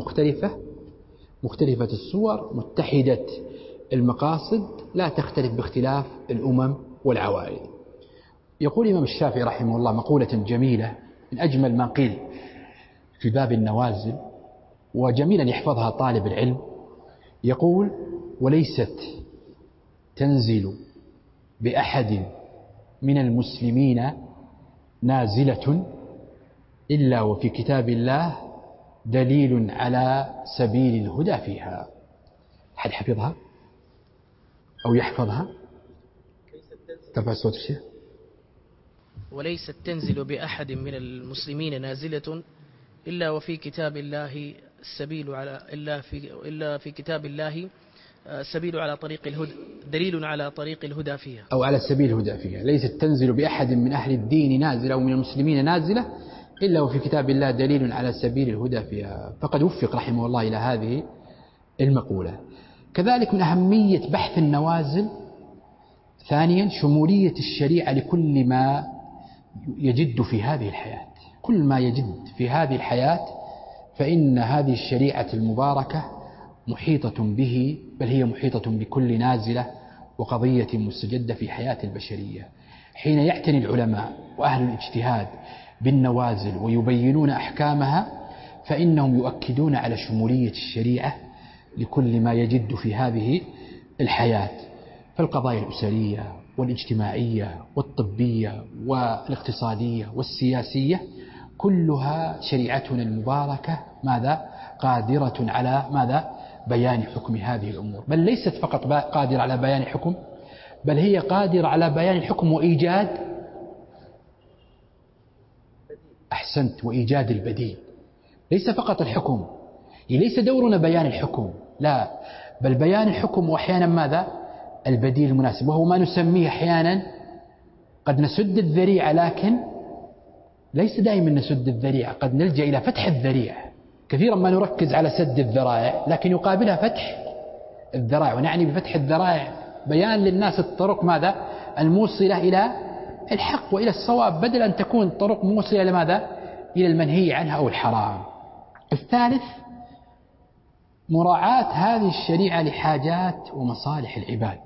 مختلفة الصور متحدة المقاصد، لا تختلف باختلاف الأمم والعوائل. يقول الإمام الشافعي رحمه الله مقولة جميلة من أجمل ما قيل في باب النوازل، وجميلا يحفظها طالب العلم. يقول: وليست تنزل بأحد من المسلمين نازلة إلا وفي كتاب الله دليل على سبيل الهدى فيها. أحد حفظها أو يحفظها؟ ترفع صوت الشيخ. وليست تنزل بأحد من المسلمين نازلة إلا وفي كتاب الله السبيل على إلا في كتاب الله سبيل على طريق الهدى، دليل على طريق الهدى فيها، أو على سبيل الهدى فيها. ليست تنزل بأحد من أهل الدين نازلة أو من المسلمين نازلة إلا وفي كتاب الله دليل على سبيل الهدى فيها. فقد وفق رحمه الله إلى هذه المقولة. كذلك من أهمية بحث النوازل ثانيا شمولية الشريعة لكل ما يجد في هذه الحياة. كل ما يجد في هذه الحياة فإن هذه الشريعة المباركة محيطة به، بل هي محيطة بكل نازلة وقضية مستجدة في حياة البشرية. حين يعتني العلماء وأهل الاجتهاد بالنوازل ويبينون أحكامها فإنهم يؤكدون على شمولية الشريعة لكل ما يجد في هذه الحياة. فالقضايا الأسرية والاجتماعية والطبية والاقتصادية والسياسية كلها شريعتنا المباركة قادرة على بيان حكم هذه الأمور، بل ليست فقط قادرة على بيان الحكم، بل هي قادرة على بيان الحكم وإيجاد وإيجاد البديل. ليس فقط الحكم، ليس دورنا بيان الحكم، لا، بل بيان الحكم وأحيانا البديل المناسب، وهو ما نسميه أحيانا قد نسد الذريعة، لكن ليس دائما نسد الذريعة، قد نلجأ إلى فتح الذريعة. كثيرا ما نركز على سد الذرائع لكن يقابلها فتح الذرائع، ونعني بفتح الذرائع بيان للناس الطرق الموصلة إلى الحق وإلى الصواب، بدل أن تكون طرق موصلة إلى ماذا؟ إلى المنهي عنها أو الحرام. الثالث مراعاة هذه الشريعة لحاجات ومصالح العباد.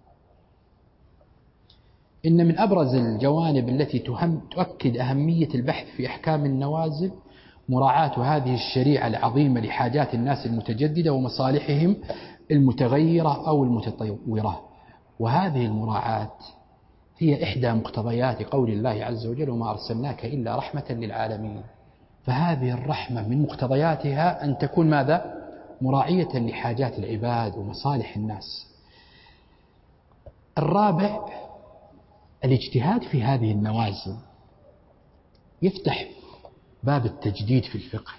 إن من أبرز الجوانب التي تؤكد أهمية البحث في أحكام النوازل مراعاة هذه الشريعة العظيمة لحاجات الناس المتجددة ومصالحهم المتغيرة أو المتطورة. وهذه المراعاة هي إحدى مقتضيات قول الله عز وجل: وما أرسلناك إلا رحمة للعالمين. فهذه الرحمة من مقتضياتها أن تكون ماذا؟ مراعية لحاجات العباد ومصالح الناس. الرابع الاجتهاد في هذه النوازل يفتح باب التجديد في الفقه.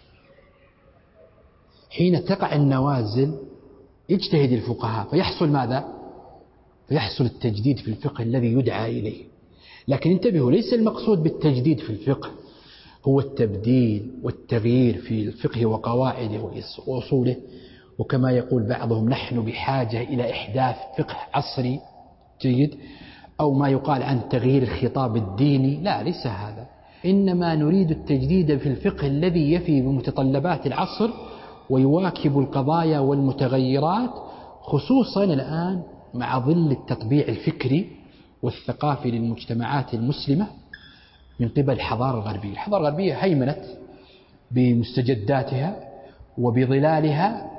حين تقع النوازل يجتهد الفقهاء فيحصل ماذا؟ فيحصل التجديد في الفقه الذي يدعى إليه. لكن انتبهوا، ليس المقصود بالتجديد في الفقه هو التبديل والتغيير في الفقه وقواعده وأصوله، وكما يقول بعضهم نحن بحاجة إلى إحداث فقه عصري جيد، أو ما يقال عن تغيير الخطاب الديني. لا، ليس هذا. إنما نريد التجديد في الفقه الذي يفي بمتطلبات العصر ويواكب القضايا والمتغيرات، خصوصا الآن مع ظل التطبيع الفكري والثقافي للمجتمعات المسلمة من قبل الحضارة الغربية. الحضارة الغربية هيمنت بمستجداتها وبظلالها،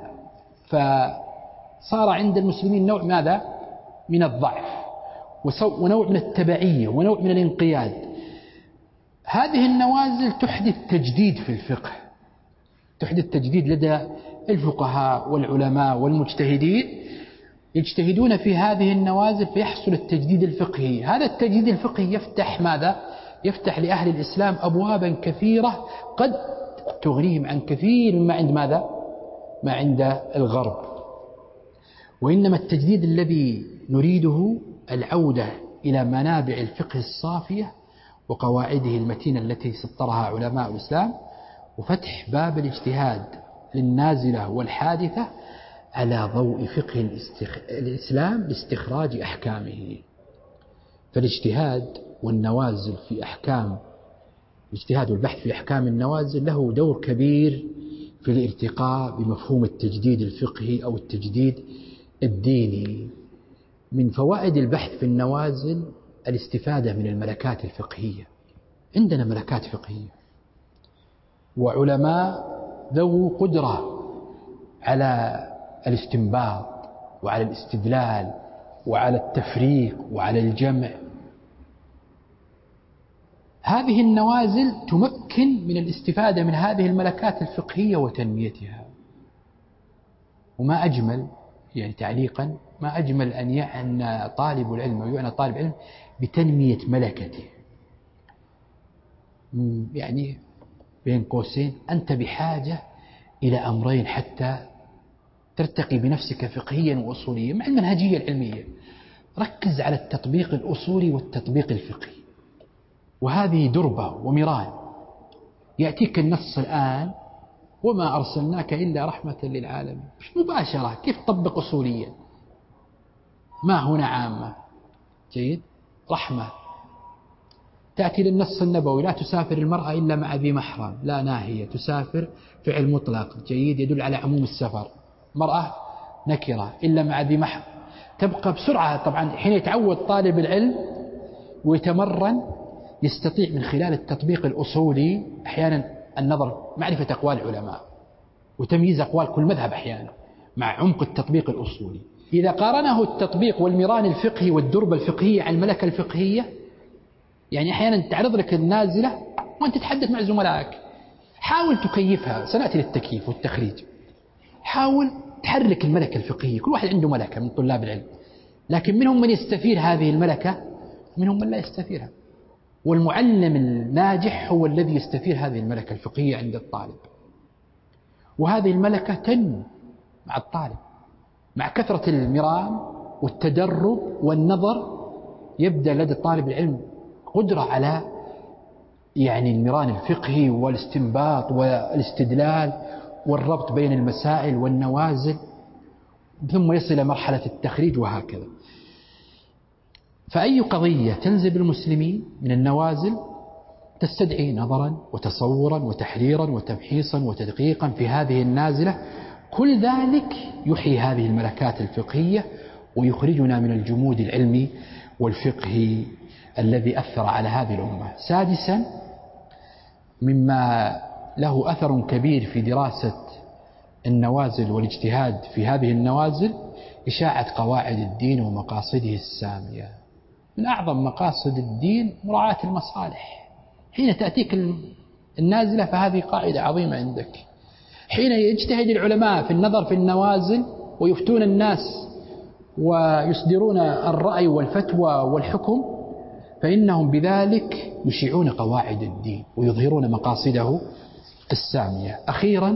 فصار عند المسلمين نوع ماذا؟ من الضعف ونوع من التبعية ونوع من الانقياد. هذه النوازل تحدث تجديد في الفقه، تحدث تجديد لدى الفقهاء والعلماء والمجتهدين، يجتهدون في هذه النوازل فيحصل التجديد الفقهي. هذا التجديد الفقهي يفتح ماذا؟ يفتح لأهل الإسلام أبوابا كثيرة قد تغنيهم عن كثير ما عند ماذا؟ ما عند الغرب. وإنما التجديد الذي نريده العودة إلى منابع الفقه الصافية وقواعده المتينة التي سطرها علماء الإسلام، وفتح باب الاجتهاد للنازلة والحادثة على ضوء فقه الإسلام لاستخراج أحكامه. فالاجتهاد والنوازل في أحكام، الاجتهاد والبحث في أحكام النوازل له دور كبير في الارتقاء بمفهوم التجديد الفقهي أو التجديد الديني. من فوائد البحث في النوازل الاستفادة من الملكات الفقهية. عندنا ملكات فقهية وعلماء ذو قدرة على الاستنباط وعلى الاستدلال وعلى التفريق وعلى الجمع. هذه النوازل تمكن من الاستفادة من هذه الملكات الفقهية وتنميتها. وما أجمل، يعني تعليقا، ما أجمل أن يعنى طالب العلم أو يعنى طالب العلم بتنمية ملكته. يعني بين قوسين أنت بحاجة إلى أمرين حتى ترتقي بنفسك فقهيا وأصوليا مع المنهجية العلمية. ركز على التطبيق الأصولي والتطبيق الفقهي، وهذه دربة ومران. يأتيك النص الآن وما أرسلناك إلا رحمة للعالمين، مش مباشرة، كيف تطبق أصوليا؟ ما هنا عامة جيد رحمة. تأتي للنص النبوي لا تسافر المرأة إلا مع ذي محرم، لا ناهية، تسافر فعل مطلق جيد يدل على عموم السفر، مرأة نكرة إلا مع ذي محرم. تبقى بسرعة. طبعا حين يتعود طالب العلم ويتمرن يستطيع من خلال التطبيق الأصولي أحيانا النظر، معرفة أقوال العلماء وتمييز أقوال كل مذهب أحيانا مع عمق التطبيق الأصولي. إذا قارنه التطبيق والمران الفقهي والدربة الفقهية عن الملكة الفقهية، يعني أحيانا تعرض لك النازلة وأنت تتحدث مع زملائك، حاول تكيفها، سنأتي للتكييف والتخريج. حاول تحرك الملكة الفقهية. كل واحد عنده ملكة من طلاب العلم، لكن منهم من يستثير هذه الملكة ومنهم من لا يستثيرها. والمعلم الناجح هو الذي يستثير هذه الملكة الفقهية عند الطالب، وهذه الملكة تنمو مع الطالب مع كثرة المران والتدرب والنظر. يبدأ لدى طالب العلم قدرة على يعني المران الفقهي والاستنباط والاستدلال والربط بين المسائل والنوازل، ثم يصل إلى مرحلة التخريج وهكذا. فأي قضية تنزل بالمسلمين من النوازل تستدعي نظرا وتصورا وتحريرا وتمحيصا وتدقيقا في هذه النازلة، كل ذلك يحيي هذه الملكات الفقهية ويخرجنا من الجمود العلمي والفقهي الذي أثر على هذه الأمة. سادسا، مما له أثر كبير في دراسة النوازل والاجتهاد في هذه النوازل إشاعة قواعد الدين ومقاصده السامية. من أعظم مقاصد الدين مراعاة المصالح. حين تأتيك النازلة فهذه قاعدة عظيمة عندك. حين يجتهد العلماء في النظر في النوازل ويفتون الناس ويصدرون الرأي والفتوى والحكم فإنهم بذلك يشيعون قواعد الدين ويظهرون مقاصده السامية. أخيرا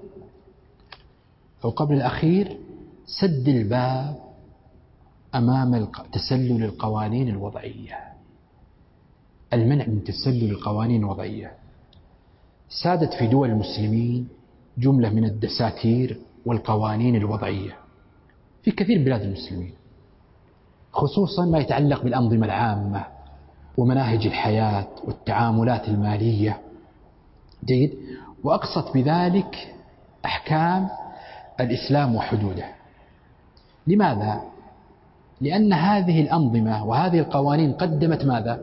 أو قبل الأخير، سد الباب أمام تسلل القوانين الوضعية، المنع من تسلل القوانين الوضعية. سادت في دول المسلمين جملة من الدساتير والقوانين الوضعية في كثير بلاد المسلمين، خصوصا ما يتعلق بالأنظمة العامة ومناهج الحياة والتعاملات المالية. جيد. وأقصت بذلك أحكام الإسلام وحدوده. لماذا؟ لأن هذه الأنظمة وهذه القوانين قدمت ماذا؟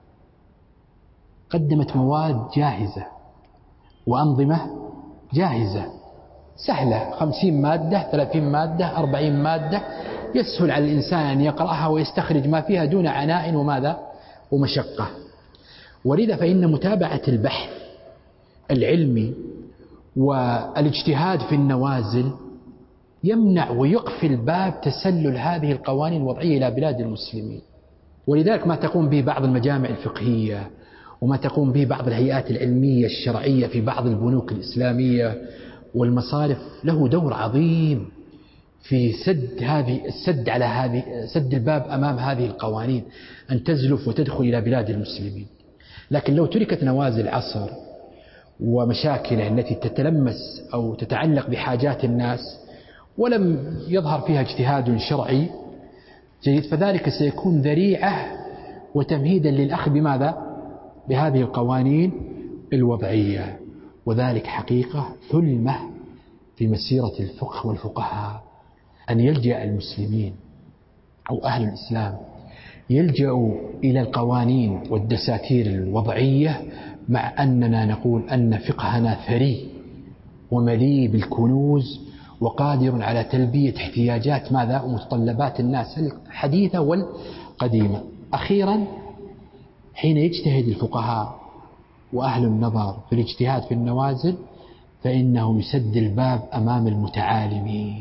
قدمت مواد جاهزة وأنظمة جاهزة سهلة، 50 مادة 30 مادة 40 مادة، يسهل على الإنسان أن يقرأها ويستخرج ما فيها دون عناء وماذا؟ ومشقة. ولذا فإن متابعة البحث العلمي والاجتهاد في النوازل يمنع ويقفل باب تسلل هذه القوانين الوضعية إلى بلاد المسلمين. ولذلك ما تقوم به بعض المجامع الفقهية وما تقوم به بعض الهيئات العلمية الشرعية في بعض البنوك الإسلامية والمصارف له دور عظيم في سد الباب أمام هذه القوانين أن تزلف وتدخل إلى بلاد المسلمين. لكن لو تركت نوازل العصر ومشاكله التي تتلمس أو تتعلق بحاجات الناس ولم يظهر فيها اجتهاد شرعي جيد، فذلك سيكون ذريعة وتمهيدا للأخذ بماذا؟ بهذه القوانين الوضعية. وذلك حقيقة ثلمة في مسيرة الفقه والفقهاء أن يلجأ المسلمين أو أهل الإسلام يلجأوا إلى القوانين والدساتير الوضعية، مع أننا نقول أن فقهنا ثري ومليء بالكنوز وقادر على تلبية احتياجات ماذا؟ ومتطلبات الناس الحديثة والقديمة. أخيرا، حين يجتهد الفقهاء وأهل النظر في الاجتهاد في النوازل فإنه يسد الباب أمام المتعالمين.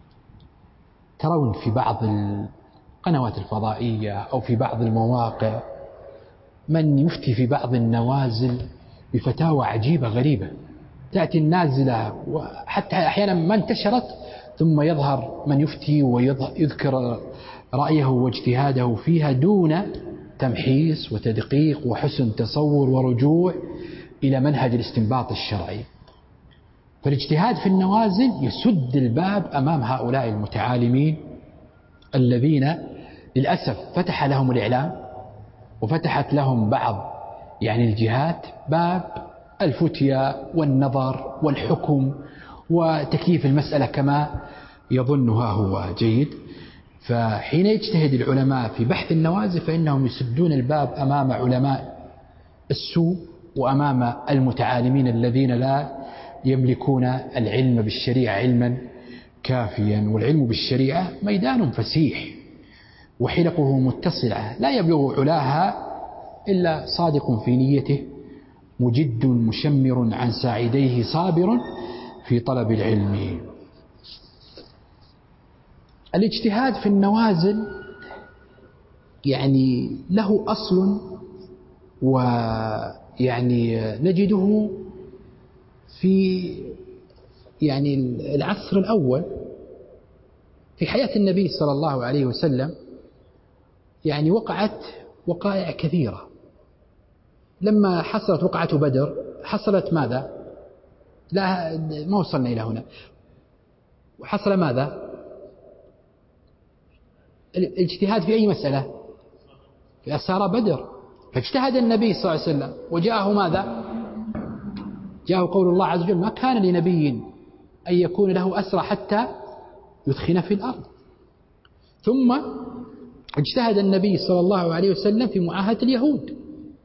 ترون في بعض القنوات الفضائية أو في بعض المواقع من يفتي في بعض النوازل بفتاوى عجيبة غريبة، تأتي النازلة وحتى أحيانا ما انتشرت ثم يظهر من يفتي ويذكر رأيه واجتهاده فيها دون تمحيص وتدقيق وحسن تصور ورجوع إلى منهج الاستنباط الشرعي. فالاجتهاد في النوازل يسد الباب أمام هؤلاء المتعالمين الذين للأسف فتح لهم الإعلام وفتحت لهم بعض الجهات باب الفتيا والنظر والحكم وتكييف المسألة كما يظنها هو. جيد. فحين يجتهد العلماء في بحث النوازل فإنهم يسدون الباب أمام علماء السوء وأمام المتعالمين الذين لا يملكون العلم بالشريعة علما كافيا. والعلم بالشريعة ميدان فسيح وحلقه متصلة لا يبلغ علاها إلا صادق في نيته مجد مشمر عن ساعديه صابر في طلب العلم. الاجتهاد في النوازل له أصل نجده في العصر الأول في حياة النبي صلى الله عليه وسلم. وقعت وقائع كثيرة. لما حصلت وقعة بدر حصلت ماذا؟ لا ما وصلنا إلى هنا. وحصل ماذا؟ الاجتهاد في أي مسألة؟ في أسارى بدر، فاجتهد النبي صلى الله عليه وسلم وجاءه ماذا؟ جاءه قول الله عز وجل: ما كان لنبي أن يكون له أسرى حتى يثخن في الأرض. ثم اجتهد النبي صلى الله عليه وسلم في معاهدة اليهود،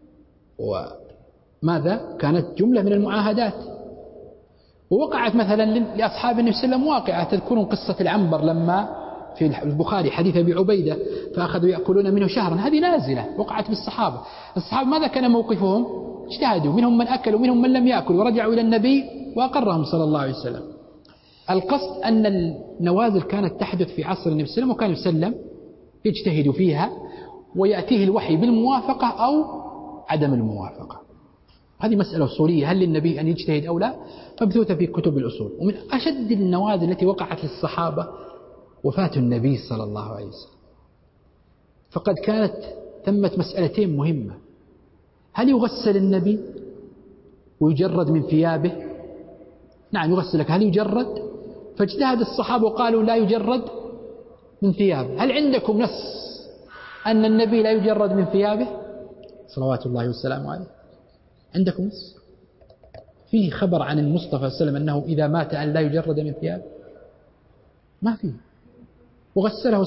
وماذا؟ كانت جملة من المعاهدات. ووقعت مثلا لأصحاب النبي صلى الله عليه وسلم واقعة، تذكرون قصة العنبر لما في البخاري حديث أبي عبيدة فأخذوا يأكلون منه شهرا، هذه نازلة وقعت بالصحابة. الصحابة ماذا كان موقفهم؟ اجتهدوا، منهم من أكل ومنهم من لم يأكل، ورجعوا إلى النبي وأقرهم صلى الله عليه وسلم. القصد أن النوازل كانت تحدث في عصر النبي صلى الله عليه وسلم، وكان يسلم يجتهد فيها ويأتيه الوحي بالموافقة أو عدم الموافقة. هذه مسألة أصولية، هل للنبي أن يجتهد أو لا؟ مبثوثة في كتب الأصول. ومن أشد النوازل التي وقعت للصحابة وفاة النبي صلى الله عليه وسلم، فقد كانت ثمة مسألتين مهمة: هل يغسل النبي ويجرد من ثيابه؟ نعم يغسل، لك هل يجرد؟ فاجتهد الصحابة وقالوا لا يجرد من ثيابه. هل عندكم نص أن النبي لا يجرد من ثيابه صلوات الله والسلام عليه؟ عندكم نص؟ فيه خبر عن المصطفى صلى الله عليه وسلم أنه إذا مات أن لا يجرد من ثيابه؟ ما فيه. وغسله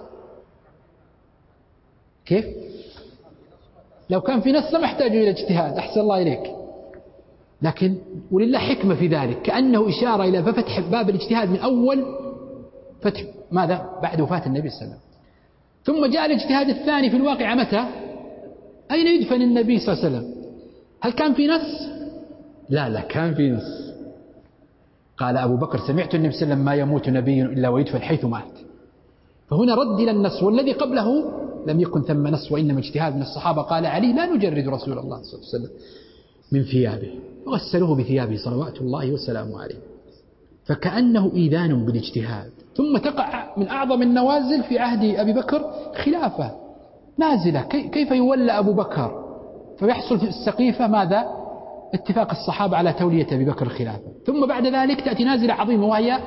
كيف؟ لو كان في نص لم يحتاج إلى اجتهاد، أحسن الله إليك. لكن ولله حكمة في ذلك، كأنه إشارة إلى فتح باب الاجتهاد من أول فتح ماذا؟ بعد وفاة النبي صلى الله عليه وسلم. ثم جاء الاجتهاد الثاني في الواقع متى؟ أين يدفن النبي صلى الله عليه وسلم؟ هل كان في نص؟ لا كان في نص. قال أبو بكر: سمعت النبي صلى الله عليه وسلم: ما يموت نبي إلا ويدفن حيث مات. فهنا رد إلى النص، والذي قبله لم يكن ثم نص وإنما اجتهاد من الصحابة. قال علي: لا نجرد رسول الله صلى الله عليه وسلم من ثيابه، وغسلوه بثيابه صلوات الله وسلامه عليه. فكأنه إيذان بالاجتهاد. ثم تقع من أعظم النوازل في عهد أبي بكر خلافة نازلة، كيف يولى أبو بكر؟ فيحصل في السقيفة ماذا؟ اتفاق الصحابة على تولية أبي بكر الخلافة. ثم بعد ذلك تأتي نازلة عظيمة، وهي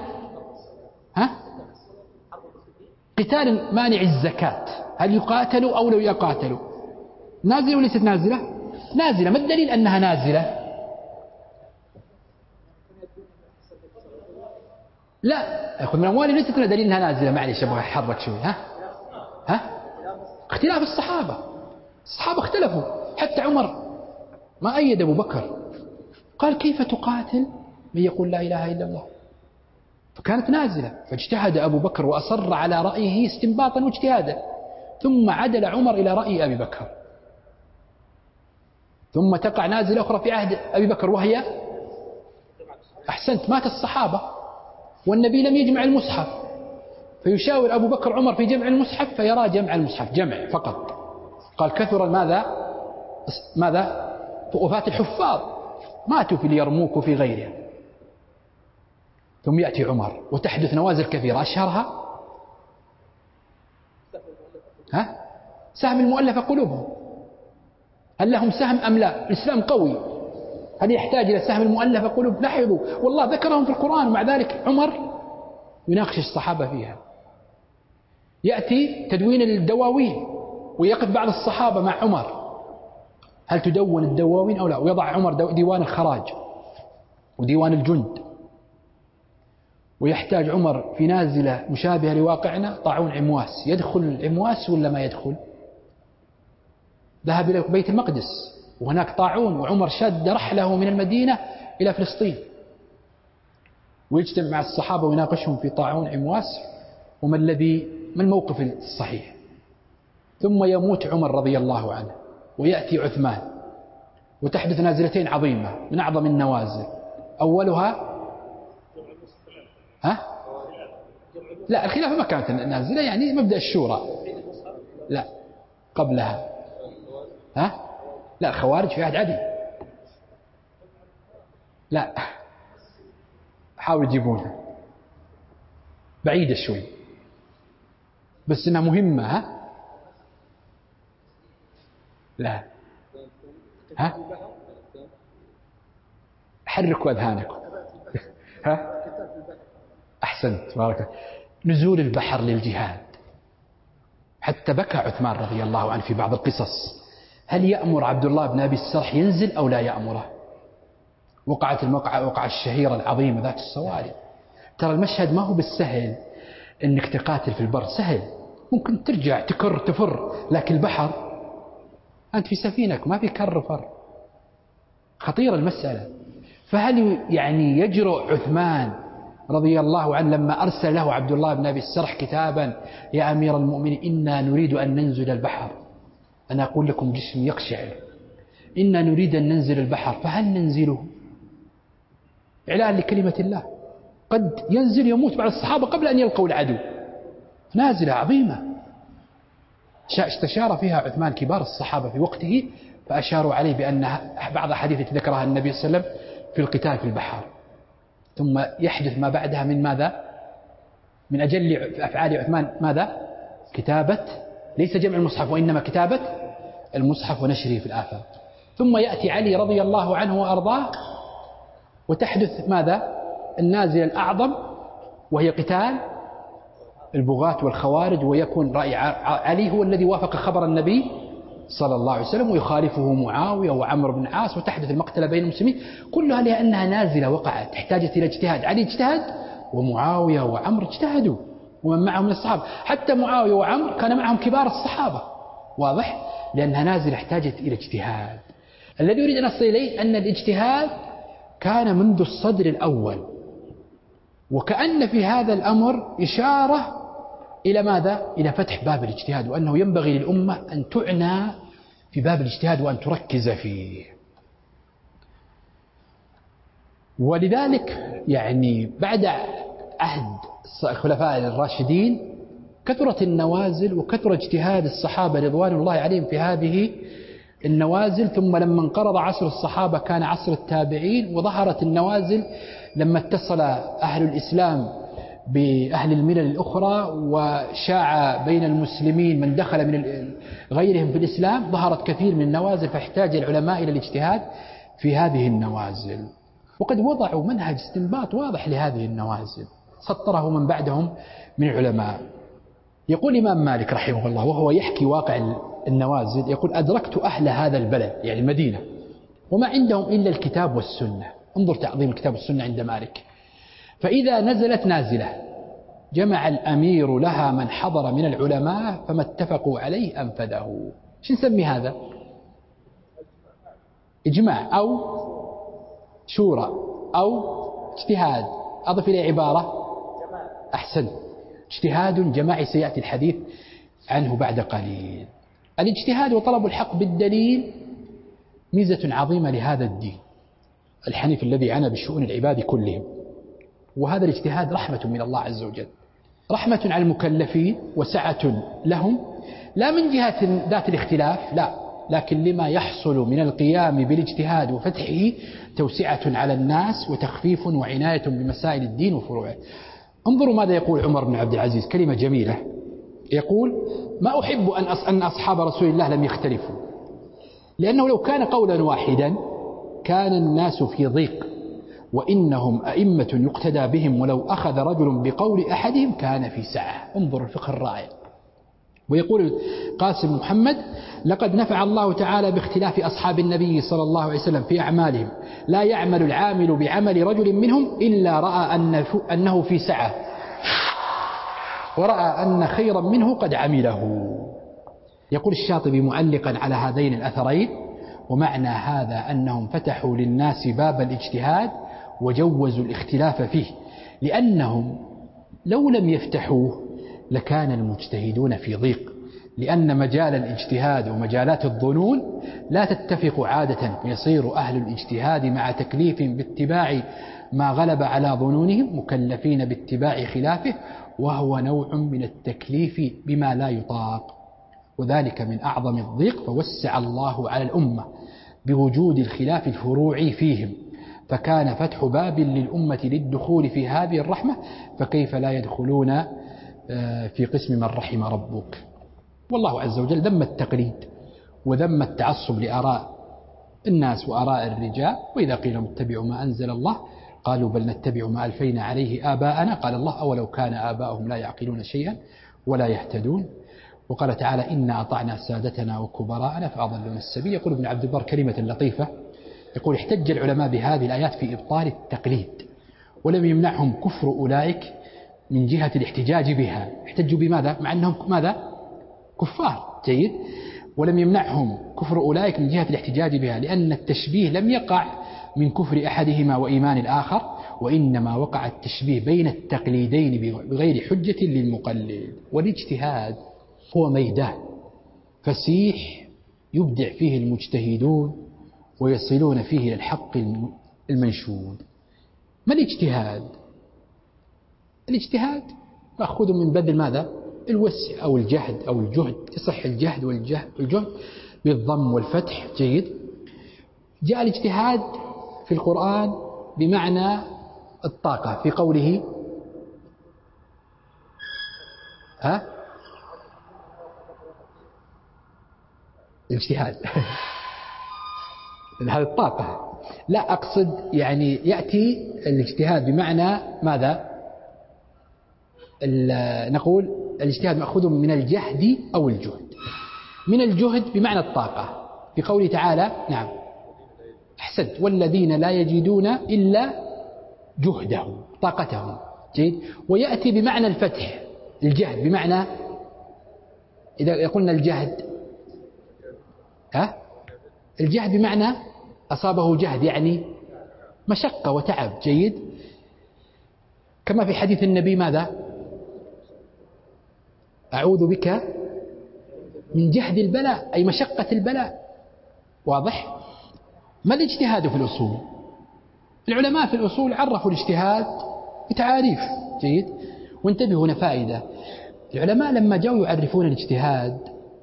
قتال مانع الزكاة، هل يقاتلوا أو لو يقاتلوا؟ نازلة وليست نازلة؟ نازلة. ما الدليل أنها نازلة؟ لا، يأخذ من أموالهم ليست لنا دليل أنها نازلة. معليش أبغى أحرك شوي. اختلاف الصحابة اختلفوا، حتى عمر ما أيد أبو بكر، قال: كيف تقاتل من يقول لا إله إلا الله؟ فكانت نازلة، فاجتهد أبو بكر وأصر على رأيه استنباطا واجتهادا، ثم عدل عمر إلى رأي أبي بكر. ثم تقع نازلة أخرى في عهد أبي بكر، وهي أحسنت، مات الصحابة والنبي لم يجمع المصحف، فيشاور أبو بكر عمر في جمع المصحف، فيرى جمع المصحف جمع فقط. قال: كثر ماذا وفاة الحفاظ، ماتوا في اليرموك وفي غيرها. ثم يأتي عمر وتحدث نوازل كثيرة، أشهرها سهم المؤلفة قلوبهم، هل لهم سهم أم لا؟ الإسلام قوي، هل يحتاج إلى سهم المؤلفة قلوب؟ لاحظوا والله ذكرهم في القرآن، ومع ذلك عمر يناقش الصحابة فيها. يأتي تدوين الدواوين، ويقف بعض الصحابة مع عمر: هل تدون الدواوين أو لا؟ ويضع عمر ديوان الخراج وديوان الجند. ويحتاج عمر في نازلة مشابهة لواقعنا طاعون عمواس، يدخل العمواس ولا ما يدخل؟ ذهب إلى بيت المقدس وهناك طاعون، وعمر شد رحله من المدينة إلى فلسطين، ويجتمع مع الصحابة ويناقشهم في طاعون عمواس وما الموقف الصحيح. ثم يموت عمر رضي الله عنه، ويأتي عثمان، وتحدث نازلتين عظيمة من أعظم النوازل. أولها لا، الخلافة ما كانت نازلة، يعني مبدأ الشورى، لا قبلها. لا، الخوارج في عهد علي، لا حاول يجيبونها بعيدة شوي بس إنها مهمة. لا حركوا أذهانكم. أحسنت، بارك الله. نزول البحر للجهاد، حتى بكى عثمان رضي الله عنه في بعض القصص. هل يأمر عبد الله بن أبي السرح ينزل أو لا يأمره؟ وقعت الوقعة الشهيرة العظيمة ذات الصواري. ترى المشهد ما هو بالسهل أنك تقاتل في البر، سهل ممكن ترجع تكر تفر، لكن البحر أنت في سفينك ما في كر وفر، خطيرة المسألة. فهل يعني يجرؤ عثمان رضي الله عنه لما أرسل له عبد الله بن أبي السرح كتابا: يا أمير المؤمنين إنا نريد أن ننزل البحر، أنا أقول لكم جسم يقشعر، إنا نريد أن ننزل البحر فهل ننزله؟ إعلان لكلمة الله، قد ينزل يموت بعض الصحابة قبل أن يلقوا العدو، نازلة عظيمة استشار فيها عثمان كبار الصحابة في وقته، فأشاروا عليه بأن بعض حديث ذكرها النبي صلى الله عليه وسلم في القتال في البحر. ثم يحدث ما بعدها من ماذا؟ من أجل أفعال عثمان ماذا؟ كتابة، ليس جمع المصحف وإنما كتابة المصحف ونشره في الآفاق. ثم يأتي علي رضي الله عنه وأرضاه وتحدث ماذا؟ النازل الأعظم وهي قتال البغاة والخوارج، ويكون رأي علي هو الذي وافق خبر النبي صلى الله عليه وسلم، ويخالفه معاوية وعمر بن عاص، وتحدث المقتلة بين المسلمين، كلها لأنها نازلة وقعت تحتاجت إلى اجتهاد. علي اجتهد ومعاوية وعمر اجتهدوا ومن معهم من الصحابة، حتى معاوية وعمر كان معهم كبار الصحابة، واضح؟ لأنها نازلة احتاجت إلى اجتهاد. الذي يريد أن أصل إليه أن الاجتهاد كان منذ الصدر الأول، وكأن في هذا الأمر إشارة إلى ماذا؟ إلى فتح باب الاجتهاد، وأنه ينبغي للأمة أن تعنى في باب الاجتهاد وأن تركز فيه. ولذلك يعني بعد عهد الخلفاء الراشدين كثرت النوازل وكثر اجتهاد الصحابة رضوان الله عليهم في هذه النوازل. ثم لما انقرض عصر الصحابة كان عصر التابعين، وظهرت النوازل لما اتصل أهل الإسلام بأهل الملل الأخرى وشاع بين المسلمين من دخل من غيرهم في الإسلام، ظهرت كثير من النوازل، فاحتاج العلماء إلى الاجتهاد في هذه النوازل. وقد وضعوا منهج استنباط واضح لهذه النوازل سطره من بعدهم من العلماء. يقول الإمام مالك رحمه الله وهو يحكي واقع النوازل، يقول: أدركت أهل هذا البلد يعني المدينة وما عندهم إلا الكتاب والسنة. انظر تعظيم الكتاب والسنة عند مالك. فإذا نزلت نازلة جمع الأمير لها من حضر من العلماء فما اتفقوا عليه أنفذه. شو نسمي هذا؟ إجماع أو شورى أو اجتهاد. أضف إليه عبارة أحسن، اجتهاد جماعي سيأتي الحديث عنه بعد قليل. الاجتهاد وطلب الحق بالدليل ميزة عظيمة لهذا الدين الحنيف الذي عنى بشؤون العباد كلهم. وهذا الاجتهاد رحمة من الله عز وجل، رحمة على المكلفين وسعة لهم، لا من جهة ذات الاختلاف لا، لكن لما يحصل من القيام بالاجتهاد وفتحه توسعة على الناس وتخفيف وعناية بمسائل الدين وفروعه. انظروا ماذا يقول عمر بن عبد العزيز، كلمة جميلة، يقول: ما أحب أن أصحاب رسول الله لم يختلفوا، لأنه لو كان قولا واحدا كان الناس في ضيق، وإنهم أئمة يقتدى بهم، ولو أخذ رجل بقول أحدهم كان في سعة. انظر الفقه الرائع. ويقول قاسم محمد: لقد نفع الله تعالى باختلاف أصحاب النبي صلى الله عليه وسلم في أعمالهم، لا يعمل العامل بعمل رجل منهم إلا رأى أنه في سعة، ورأى أن خيرا منه قد عمله. يقول الشاطبي معلقا على هذين الأثرين: ومعنى هذا أنهم فتحوا للناس باب الاجتهاد وجوزوا الاختلاف فيه، لأنهم لو لم يفتحوه لكان المجتهدون في ضيق، لأن مجال الاجتهاد ومجالات الظنون لا تتفق عادة، يصير أهل الاجتهاد مع تكليف باتباع ما غلب على ظنونهم مكلفين باتباع خلافه، وهو نوع من التكليف بما لا يطاق، وذلك من أعظم الضيق. فوسع الله على الأمة بوجود الخلاف الفروعي فيهم، فكان فتح باب للأمة للدخول في هذه الرحمة، فكيف لا يدخلون في قسم من رحم ربك. والله عز وجل ذم التقليد وذم التعصب لآراء الناس وآراء الرجال. وإذا قيل لهم اتبعوا ما أنزل الله قالوا بل نتبع ما ألفينا عليه آباءنا، قال الله: أولو كان آباؤهم لا يعقلون شيئا ولا يهتدون. وقال تعالى إنا أطعنا سادتنا وكبراءنا فأضلنا السبيل. يقول ابن عبد البر كلمة لطيفة، يقول احتج العلماء بهذه الآيات في إبطال التقليد، ولم يمنعهم كفر أولئك من جهة الاحتجاج بها. احتجوا بماذا؟ مع أنهم ماذا؟ كفار. جيد. ولم يمنعهم كفر أولئك من جهة الاحتجاج بها، لأن التشبيه لم يقع من كفر أحدهما وإيمان الآخر، وإنما وقع التشبيه بين التقليدين بغير حجة للمقلد. والاجتهاد هو ميدان فسيح يبدع فيه المجتهدون ويصلون فيه إلى الحق المنشود. ما الاجتهاد؟ الاجتهاد مأخوذ من بذل ماذا؟ الوسع أو الجهد أو الجهد، يصح الجهد والجهد بالضم والفتح. جيد. جاء الاجتهاد في القرآن بمعنى الطاقة في قوله الاجتهاد هذه الطاقة، لا أقصد يعني يأتي الاجتهاد بمعنى ماذا؟ نقول الاجتهاد مأخوذ من الجهد أو الجهد. من الجهد بمعنى الطاقة في قوله تعالى نعم أحسنت والذين لا يجدون إلا جهدهم طاقتهم. جيد. ويأتي بمعنى الفتح الجهد بمعنى إذا قلنا الجهد الجهد بمعنى أصابه جهد يعني مشقة وتعب. جيد. كما في حديث النبي ماذا؟ أعوذ بك من جهد البلاء أي مشقة البلاء. واضح؟ ما الاجتهاد في الأصول؟ العلماء في الأصول عرفوا الاجتهاد بتعاريف. جيد. وانتبهوا هنا فائدة، العلماء لما جاءوا يعرفون الاجتهاد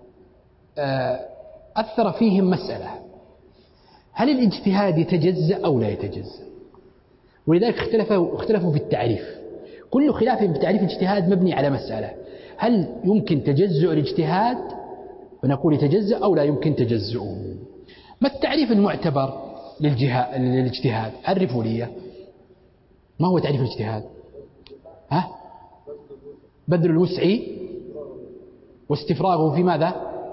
أثر فيهم مسألة، هل الاجتهاد يتجزأ أو لا يتجزأ؟ ولذلك اختلفوا في التعريف. كل خلاف في تعريف الاجتهاد مبني على مسألة، هل يمكن تجزؤ الاجتهاد ونقول يتجزأ أو لا يمكن تجزؤه؟ ما التعريف المعتبر للاجتهاد؟ عرفوا لي. ما هو تعريف الاجتهاد؟ بذل الوسع واستفراغه في ماذا؟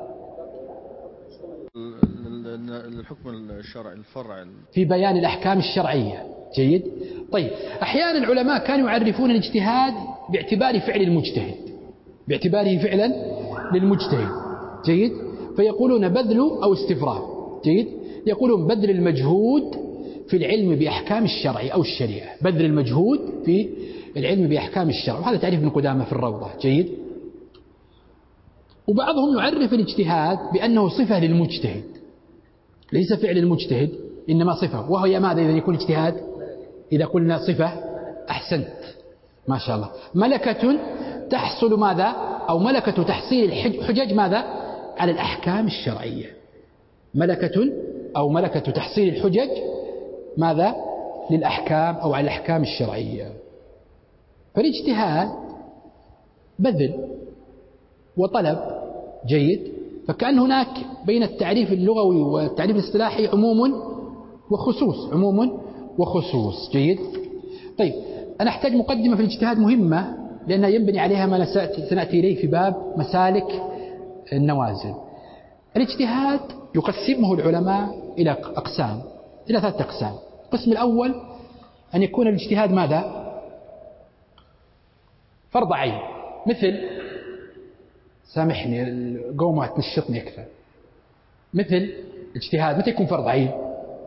الحكم الشرعي الفرع في بيان الأحكام الشرعية. جيد. طيب أحيانا العلماء كانوا يعرفون الاجتهاد باعتبار فعل المجتهد، باعتباره فعلا للمجتهد. جيد. فيقولون بذل أو استفراغ. جيد. يقولون بذل المجهود في العلم بأحكام الشرع أو الشريعة، بذل المجهود في العلم بأحكام الشرع، وهذا تعريف ابن قدامة في الروضة. جيد. وبعضهم يعرف الاجتهاد بأنه صفة للمجتهد ليس فعل المجتهد إنما صفة، وهي ماذا إذا يكون اجتهاد؟ إذا قلنا صفة أحسنت ما شاء الله ملكة تحصل ماذا؟ أو ملكة تحصيل الحجج ماذا؟ على الأحكام الشرعية. ملكة أو ملكة تحصيل الحجج ماذا؟ للأحكام أو على الأحكام الشرعية. فالاجتهاد بذل وطلب. جيد. فكأن هناك بين التعريف اللغوي والتعريف الاصطلاحي عموم وخصوص، عموم وخصوص. جيد. طيب أنا أحتاج مقدمة في الاجتهاد مهمة لأنها ينبني عليها ما سنأتي إليه في باب مسالك النوازل. الاجتهاد يقسمه العلماء إلى أقسام، إلى 3 أقسام. القسم الأول أن يكون الاجتهاد ماذا؟ فرض عين، مثل سامحني القومة تنشطني أكثر، مثل اجتهاد متى يكون فرض عين؟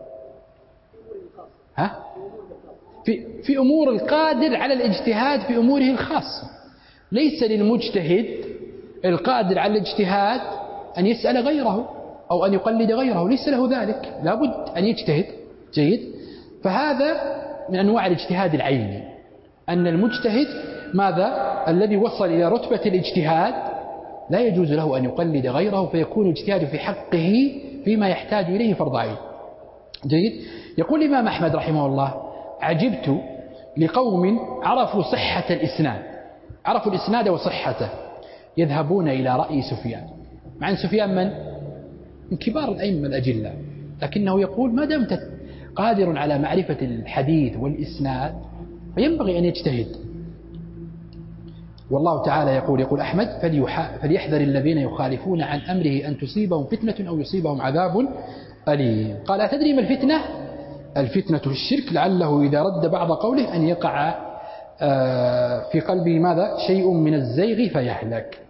في أمور القادر على الاجتهاد في أموره الخاصة. ليس للمجتهد القادر على الاجتهاد أن يسأل غيره أو أن يقلد غيره، ليس له ذلك، لابد أن يجتهد. جيد. فهذا من أنواع الاجتهاد العيني، أن المجتهد ماذا؟ الذي وصل إلى رتبة الاجتهاد لا يجوز له أن يقلد غيره، فيكون اجتهاده في حقه فيما يحتاج إليه فرض عين. جيد. يقول الإمام أحمد رحمه الله عجبت لقوم عرفوا صحة الإسناد، عرفوا الإسناد وصحته، يذهبون إلى رأي سفيان. مع أن سفيان من كبار الأئمة الأجلة، لكنه يقول ما دمت قادر على معرفة الحديث والإسناد فينبغي أن يجتهد. والله تعالى يقول أحمد فليحذر الذين يخالفون عن أمره أن تصيبهم فتنة أو يصيبهم عذاب أليم. قال أتدري ما الفتنة؟ الفتنة الشرك، لعله إذا رد بعض قوله أن يقع في قلبه ماذا؟ شيء من الزيغ فيهلك.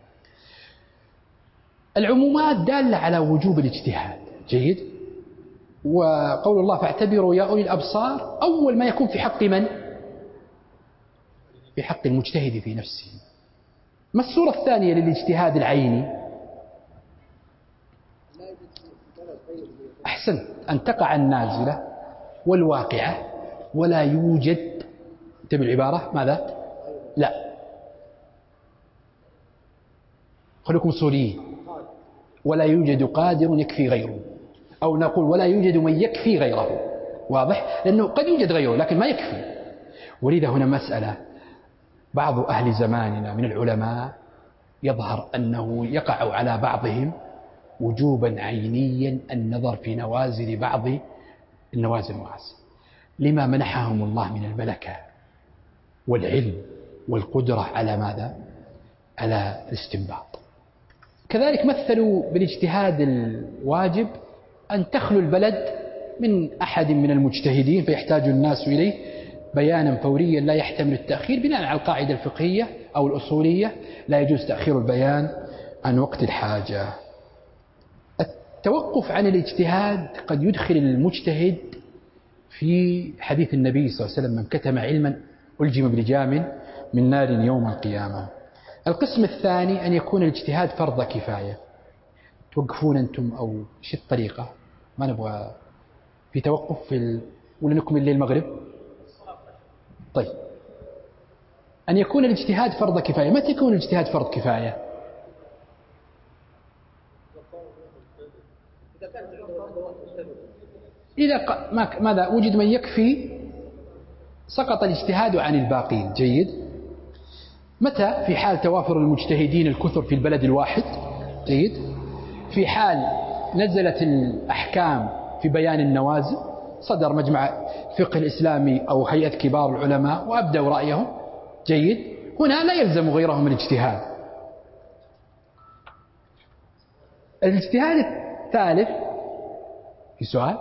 العمومات دالة على وجوب الاجتهاد. جيد. وقول الله فاعتبروا يا أولي الأبصار أول ما يكون في حق من؟ في حق المجتهد في نفسه. ما الصورة الثانية للاجتهاد العيني؟ أحسن، أن تقع النازلة والواقعة ولا يوجد، تبع العبارة ماذا؟ لا، خليكم صوريين، ولا يوجد قادر يكفي غيره، أو نقول ولا يوجد من يكفي غيره. واضح؟ لأنه قد يوجد غيره لكن ما يكفي. ولذا هنا مسألة، بعض أهل زماننا من العلماء يظهر أنه يقع على بعضهم وجوبا عينيا النظر في نوازل بعض النوازل المعاصرة، لما منحهم الله من الملكة والعلم والقدرة على ماذا؟ على الاستنباط. كذلك مثلوا بالاجتهاد الواجب أن تخلو البلد من أحد من المجتهدين فيحتاج الناس إليه بيانا فوريا لا يحتمل التأخير، بناء على القاعدة الفقهية أو الأصولية لا يجوز تأخير البيان عن وقت الحاجة. التوقف عن الاجتهاد قد يدخل المجتهد في حديث النبي صلى الله عليه وسلم من كتم علما ألجم بلجام من نار يوم القيامة. القسم الثاني أن يكون الاجتهاد فرض كفاية. توقفون أنتم أو شو الطريقة؟ ما نبغى في توقف ولا نكمل للمغرب؟ طيب، أن يكون الاجتهاد فرض كفاية. متى يكون الاجتهاد فرض كفاية؟ إذا ماذا وجد من يكفي سقط الاجتهاد عن الباقين. جيد. متى؟ في حال توافر المجتهدين الكثر في البلد الواحد. جيد. في حال نزلت الأحكام في بيان النوازل، صدر مجمع الفقه الإسلامي أو هيئة كبار العلماء وأبدوا رأيهم. جيد. هنا لا يلزم غيرهم الاجتهاد. الاجتهاد الثالث في سؤال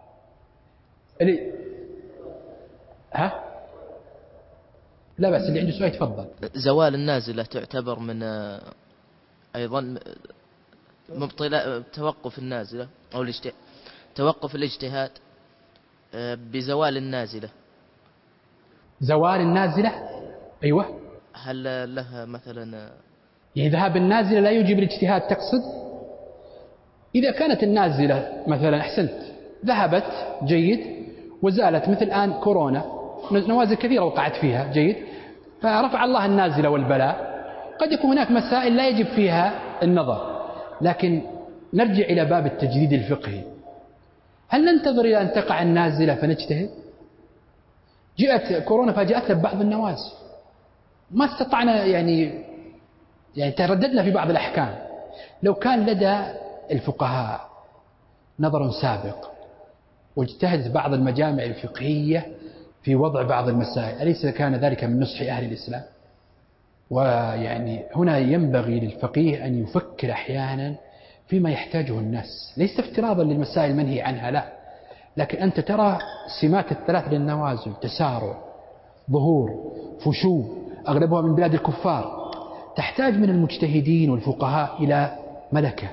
لا بأس، اللي عنده سؤال يتفضل. زوال النازلة تعتبر من أيضا مبطلة توقف النازلة أو توقف الاجتهاد بزوال النازلة. زوال النازلة، أيوة. هل لها مثلا يعني ذهاب النازلة لا يوجب الاجتهاد تقصد؟ إذا كانت النازلة مثلا أحسنت ذهبت جيد وزالت، مثل الآن كورونا نوازل كثيرة وقعت فيها. جيد. فرفع الله النازلة والبلاء. قد يكون هناك مسائل لا يجب فيها النظر، لكن نرجع إلى باب التجديد الفقهي. هل ننتظر إلى أن تقع النازلة فنجتهد؟ جاءت كورونا فجاءتنا ببعض النوازل، ما استطعنا يعني ترددنا في بعض الأحكام. لو كان لدى الفقهاء نظر سابق واجتهدت بعض المجامع الفقهية في وضع بعض المسائل، أليس كان ذلك من نصح أهل الإسلام؟ ويعني هنا ينبغي للفقيه أن يفكر أحيانا فيما يحتاجه الناس، ليس افتراضا للمسائل المنهي عنها، لا، لكن أنت ترى سمات الثلاث للنوازل: تسارع، ظهور، فشو، أغلبها من بلاد الكفار. تحتاج من المجتهدين والفقهاء إلى ملكة،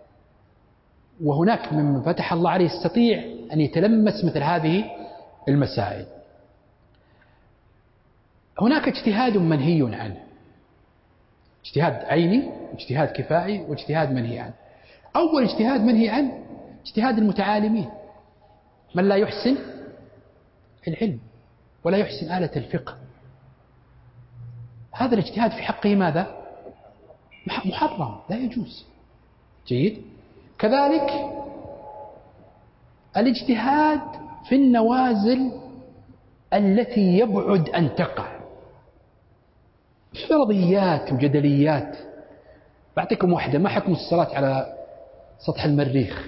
وهناك من فتح الله عليه يستطيع أن يتلمس مثل هذه المسائل. هناك اجتهاد منهي عنه، اجتهاد عيني، اجتهاد كفائي، واجتهاد منهي عنه. أول اجتهاد منهي عنه اجتهاد المتعالمين، من لا يحسن العلم ولا يحسن آلة الفقه. هذا الاجتهاد في حقه ماذا؟ محرم، لا يجوز. جيد. كذلك الاجتهاد في النوازل التي يبعد أن تقع، فرضيات وجدليات. بعطيكم واحدة: ما حكم الصلاة على سطح المريخ؟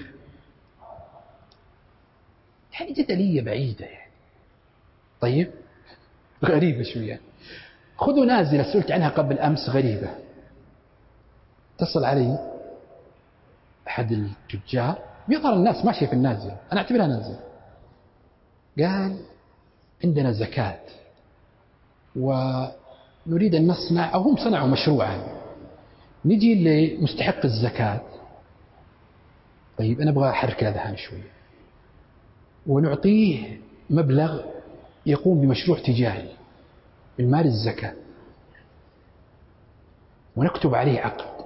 يعني جدلية بعيدة يعني. طيب، غريبة شوية. خذوا نازلة سئلت عنها قبل أمس غريبة. اتصل علي أحد التجار يظهر الناس ماشية في النازلة، أنا أعتبرها نازلة، قال عندنا زكاة ونريد أن نصنع، أو هم صنعوا مشروعا، نجي لمستحق الزكاة. طيب أنا أبغى أحرك الأذهان شوية، ونعطيه مبلغ يقوم بمشروع تجاري من مال الزكاة، ونكتب عليه عقد،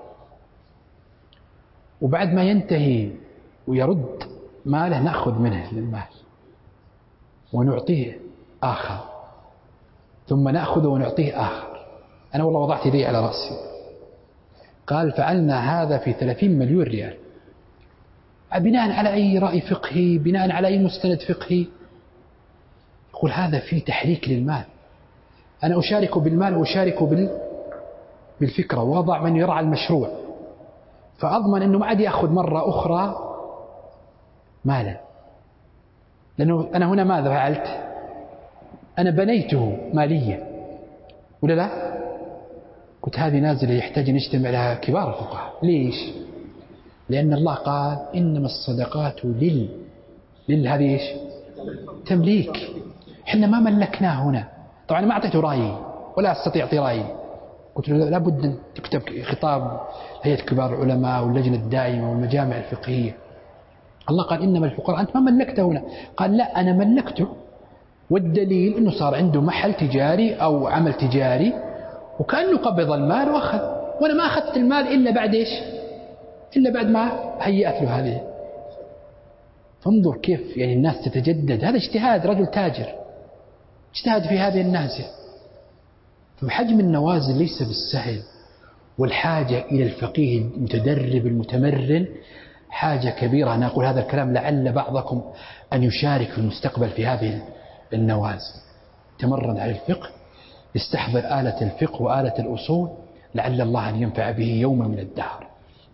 وبعد ما ينتهي ويرد ماله نأخذ منه للمال ونعطيه آخر، ثم نأخذه ونعطيه آخر. أنا والله وضعت يدي على رأسي. قال فعلنا هذا في 30 مليون ريال. بناء على أي رأي فقهي؟ بناء على أي مستند فقهي؟ يقول هذا فيه تحريك للمال. أنا أشارك بالمال وأشارك بالفكرة، ووضع من يرعى المشروع، فأضمن أنه ما عاد يأخذ مرة أخرى مالا، لأنه أنا هنا ماذا فعلت؟ أنا بنيته ماليا ولا لا؟ قلت هذه نازلة يحتاج أن يجتمع لها كبار الفقهاء. ليش؟ لأن الله قال إنما الصدقات هذه إيش؟ تمليك. إحنا ما ملكناه هنا. طبعا ما أعطيته رأيي ولا أستطيع أعطي رأيي، قلت له لابد أن تكتب خطاب هيئة كبار العلماء واللجنة الدائمة والمجامع الفقهية. الله قال إنما الفقراء، أنت ما ملكته هنا. قال لا أنا ملكته، والدليل أنه صار عنده محل تجاري أو عمل تجاري، وكأنه قبض المال وأخذ، وأنا ما أخذت المال إلا بعد إيش؟ إلا بعد ما هيأت له هذه. فانظر كيف يعني الناس تتجدد. هذا اجتهاد رجل تاجر اجتهد في هذه النازلة. فحجم النوازل ليس بالسهل، والحاجة إلى الفقيه المتدرب المتمرن حاجة كبيرة. أنا أقول هذا الكلام لعل بعضكم أن يشارك في المستقبل في هذه النوازل، تمرن على الفقه، يستحضر آلة الفقه وآلة الأصول، لعل الله أن ينفع به يوما من الدهر.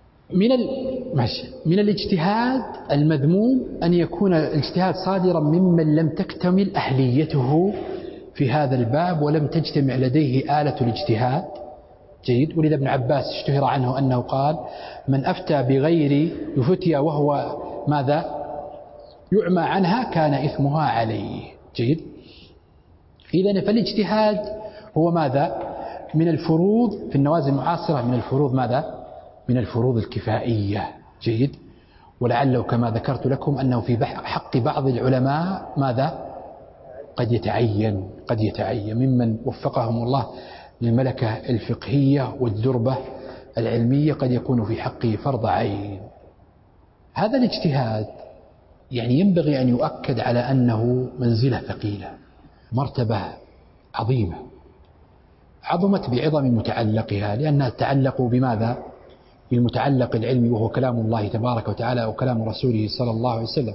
من الاجتهاد المذموم أن يكون الاجتهاد صادرا ممن لم تكتمل أهليته في هذا الباب ولم تجتمع لديه آلة الاجتهاد. جيد. ولذا ابن عباس اشتهر عنه أنه قال من أفتى بغير فتيا وهو ماذا يعمى عنها كان إثمها عليه. جيد. إذن فالاجتهاد هو ماذا من الفروض في النوازل المعاصرة، من الفروض ماذا من الفروض الكفائية. جيد. ولعله كما ذكرت لكم أنه في حق بعض العلماء ماذا قد يتعين ممن وفقهم الله للملكة الفقهية والدربة العلمية، قد يكون في حقه فرض عين. هذا الاجتهاد يعني ينبغي أن يؤكد على أنه منزلة ثقيلة، مرتبة عظيمة، عظمت بعظم متعلقها، لأنها تتعلق بماذا بالمتعلق العلمي وهو كلام الله تبارك وتعالى وكلام رسوله صلى الله عليه وسلم،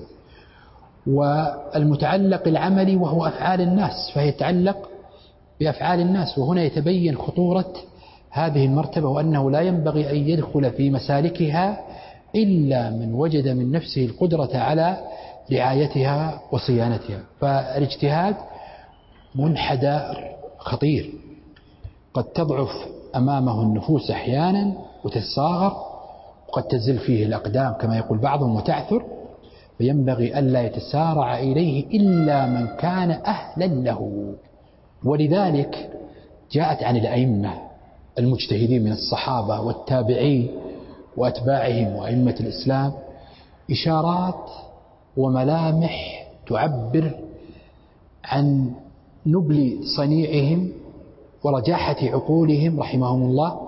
والمتعلق العملي وهو أفعال الناس، فهي تتعلق بأفعال الناس. وهنا يتبين خطورة هذه المرتبة، وأنه لا ينبغي أن يدخل في مسالكها إلا من وجد من نفسه القدرة على رعايتها وصيانتها. فالاجتهاد منحدر خطير، قد تضعف أمامه النفوس أحيانا وتتصاغر، وقد تزل فيه الأقدام كما يقول بعضهم وتعثر، فينبغي ألا يتسارع إليه إلا من كان أهلا له. ولذلك جاءت عن الأئمة المجتهدين من الصحابة والتابعين وأتباعهم وأئمة الإسلام إشارات وملامح تعبر عن نبل صنيعهم ورجاحة عقولهم رحمهم الله،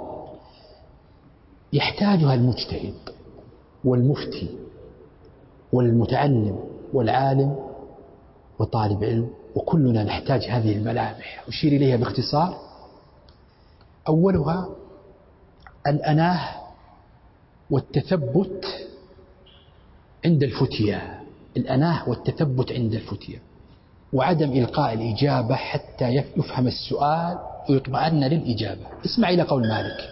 يحتاجها المجتهد والمفتي والمتعلم والعالم وطالب علم، وكلنا نحتاج هذه الملامح. أشير إليها باختصار. أولها الأناه والتثبت عند الفتية، الأناه والتثبت عند الفتية، وعدم إلقاء الإجابة حتى يفهم السؤال ويطمئن للإجابة. اسمع إلى قول مالك،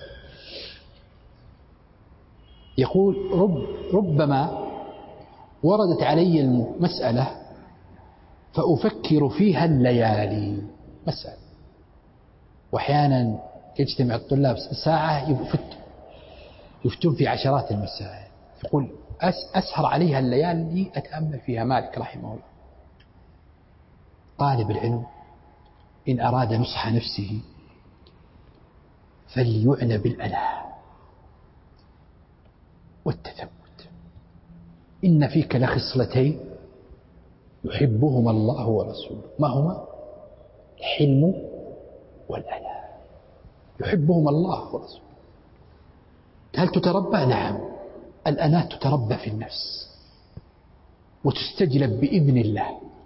يقول ربما وردت علي المسألة فأفكر فيها الليالي. مسألة وأحيانا يجتمع الطلاب ساعة يفتون في عشرات المسائل. يقول أسهر عليها الليالي أتأمل فيها مالك رحمه الله. طالب العلم إن أراد نصح نفسه فليعنى بالأله والتثبت. إن فيك لخصلتين يحبهما الله ورسوله، ما هما؟ الحلم والأله. يحبهما الله ورسوله. هل تتربى؟ نعم. الأناة تتربى في النفس وتستجلب بإذن الله.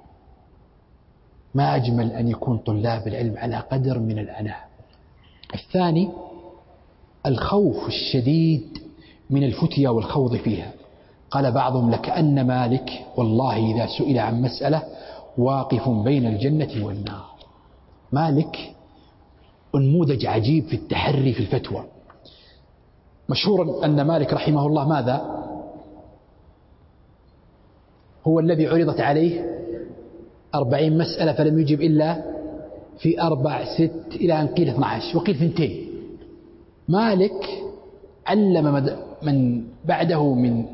ما أجمل أن يكون طلاب العلم على قدر من الأناة. الثاني الخوف الشديد من الفتيا والخوض فيها. قال بعضهم لكأن مالك والله إذا سئل عن مسألة واقف بين الجنة والنار. مالك نموذج عجيب في التحري في الفتوى. مشهور أن مالك رحمه الله ماذا؟ هو الذي عرضت عليه 40 مسألة فلم يجب إلا في 4 6 إلى أن قيل 12 وقيل 2. مالك علم من بعده من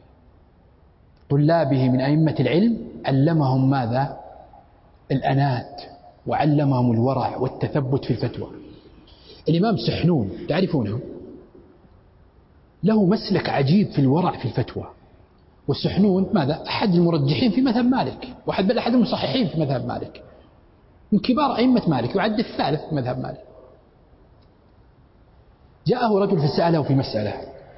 طلابه من أئمة العلم، علمهم ماذا؟ الأنات، وعلمهم الورع والتثبت في الفتوى. الإمام سحنون تعرفونه، له مسلك عجيب في الورع في الفتوى. والسحنون ماذا؟ أحد المرجحين في مذهب مالك، بل أحد المصححين في مذهب مالك، من كبار أئمة مالك، يعد الثالث في مذهب مالك. جاءه رجل فسأله في مسألة،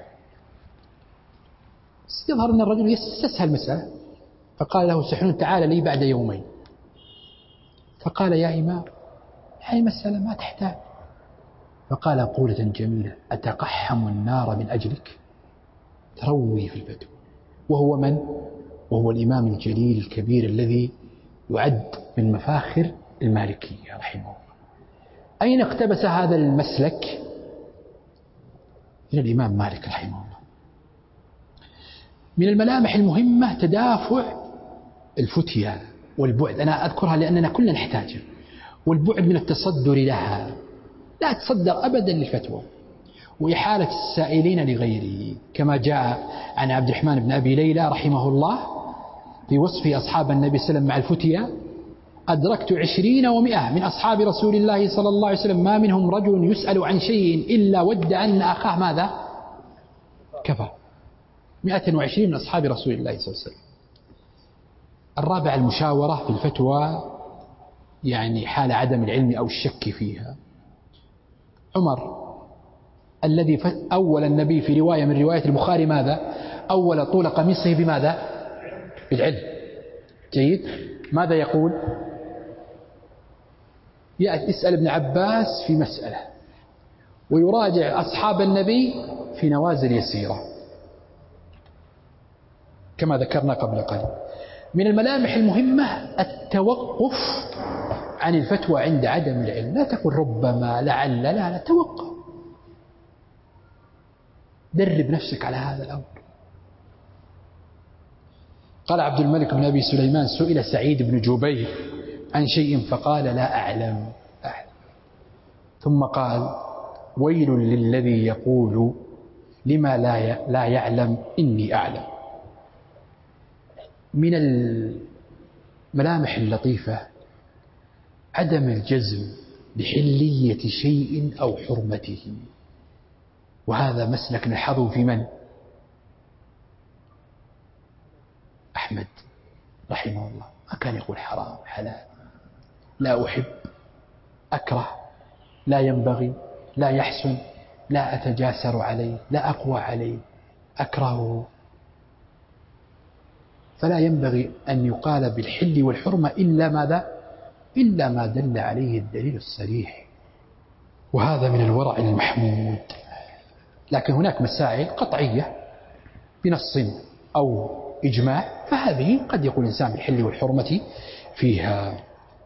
يظهر أن الرجل يستسهل المسألة، فقال له سحنون تعال لي بعد يومين. فقال يا إمام هذه مسألة ما تحتاج. فقال قولة جميلة أتقحم النار من أجلك؟ تروي في الفتوى. وهو من؟ وهو الإمام الجليل الكبير الذي يعد من مفاخر المالكية رحمه الله. أين اقتبس هذا المسلك؟ من الإمام مالك رحمه الله. من الملامح المهمة تدافع الفتيا والبعد. أنا أذكرها لأننا كلنا نحتاجها. والبعد من التصدر لها، لا تصدر أبدا للفتوى، وإحالة السائلين لغيره، كما جاء عن عبد الرحمن بن أبي ليلى رحمه الله في وصف أصحاب النبي صلى الله عليه وسلم مع الفتيا: أدركت 20 و100 من أصحاب رسول الله صلى الله عليه وسلم ما منهم رجل يسأل عن شيء إلا ود أن أخاه ماذا؟ كفى. 120 من أصحاب رسول الله صلى الله عليه وسلم. الرابع المشاورة في الفتوى، يعني حال عدم العلم أو الشك فيها. عمر الذي أول النبي في رواية من رواية البخاري ماذا؟ أول طول قميصه بماذا؟ بالعلم. جيد. ماذا يقول؟ يسأل ابن عباس في مسألة ويراجع أصحاب النبي في نوازل يسيرة كما ذكرنا قبل قليل. من الملامح المهمة التوقف عن الفتوى عند عدم العلم. لا تقل ربما لعل، لا توقف، درب نفسك على هذا الأمر. قال عبد الملك بن أبي سليمان سئل سعيد بن جبير عن شيء فقال لا أعلم. ثم قال ويل للذي يقول لما لا يعلم إني أعلم. من الملامح اللطيفة عدم الجزم بحلية شيء أو حرمته، وهذا مسلك نلحظه في من؟ أحمد رحمه الله. ما كان يقول حرام حلال، لا أحب، أكره، لا ينبغي، لا يحسن، لا أتجاسر عليه، لا أقوى عليه، أكرهه. فلا ينبغي أن يقال بالحل والحرمة إلا ماذا؟ إلا ما دل عليه الدليل الصريح، وهذا من الورع المحمود. لكن هناك مسائل قطعية بنص أو إجماع، فهذه قد يقول الإنسان بالحل والحرمة فيها.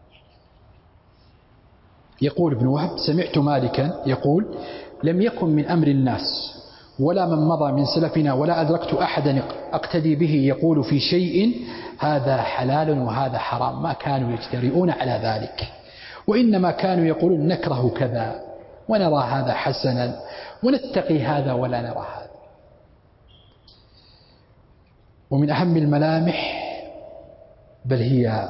يقول ابن وهب سمعت مالكا يقول لم يكن من أمر الناس ولا من مضى من سلفنا ولا أدركت أحدا أقتدي به يقول في شيء هذا حلال وهذا حرام، ما كانوا يجترئون على ذلك. وإنما كانوا يقولون نكره كذا ونرى هذا حسنا ونتقي هذا ولا نرى هذا. ومن أهم الملامح بل هي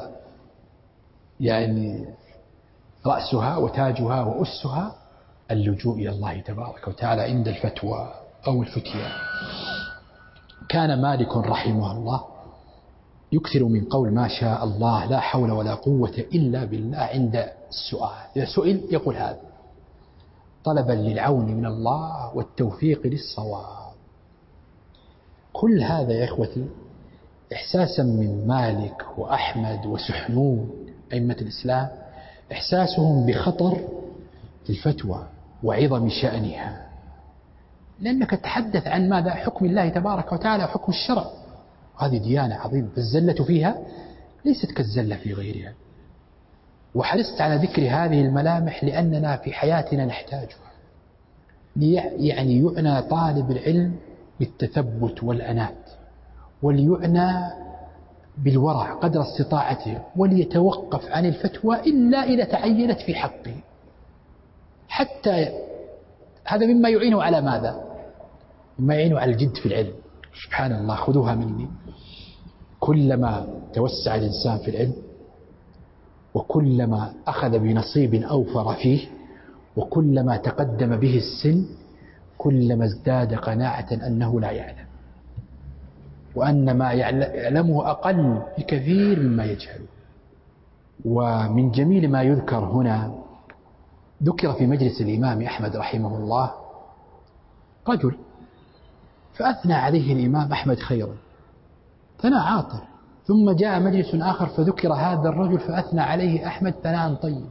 يعني رأسها وتاجها وأسها اللجوء إلى الله تبارك وتعالى عند الفتوى أو الفتيا. كان مالك رحمه الله يكثر من قول ما شاء الله لا حول ولا قوة إلا بالله عند السؤال. إذا سئل يقول هذا طلبا للعون من الله والتوفيق للصواب. كل هذا يا إخوتي إحساسا من مالك وأحمد وسحنون أئمة الإسلام، إحساسهم بخطر الفتوى وعظم شأنها، لأنك تتحدث عن ماذا؟ حكم الله تبارك وتعالى وحكم الشرع. هذه ديانة عظيمة، فالزلة فيها ليست كالزلة في غيرها. وحرصت على ذكر هذه الملامح لأننا في حياتنا نحتاجها. يعني يعنى طالب العلم بالتثبت والأنات، وليعنى بالورع قدر استطاعته، وليتوقف عن الفتوى إلا إذا تعينت في حقه. حتى هذا مما يعينه على ماذا؟ مما يعينه على الجد في العلم. سبحان الله، خذوها مني، كلما توسع الإنسان في العلم وكلما أخذ بنصيب أوفر فيه وكلما تقدم به السن كلما ازداد قناعة أنه لا يعلم، وأن ما يعلمه أقل بكثير مما يجهله. ومن جميل ما يذكر هنا، ذكر في مجلس الإمام أحمد رحمه الله رجل فأثنى عليه الإمام أحمد خيرا، ثناء عاطر. ثم جاء مجلس آخر فذكر هذا الرجل فأثنى عليه أحمد ثناء طيب،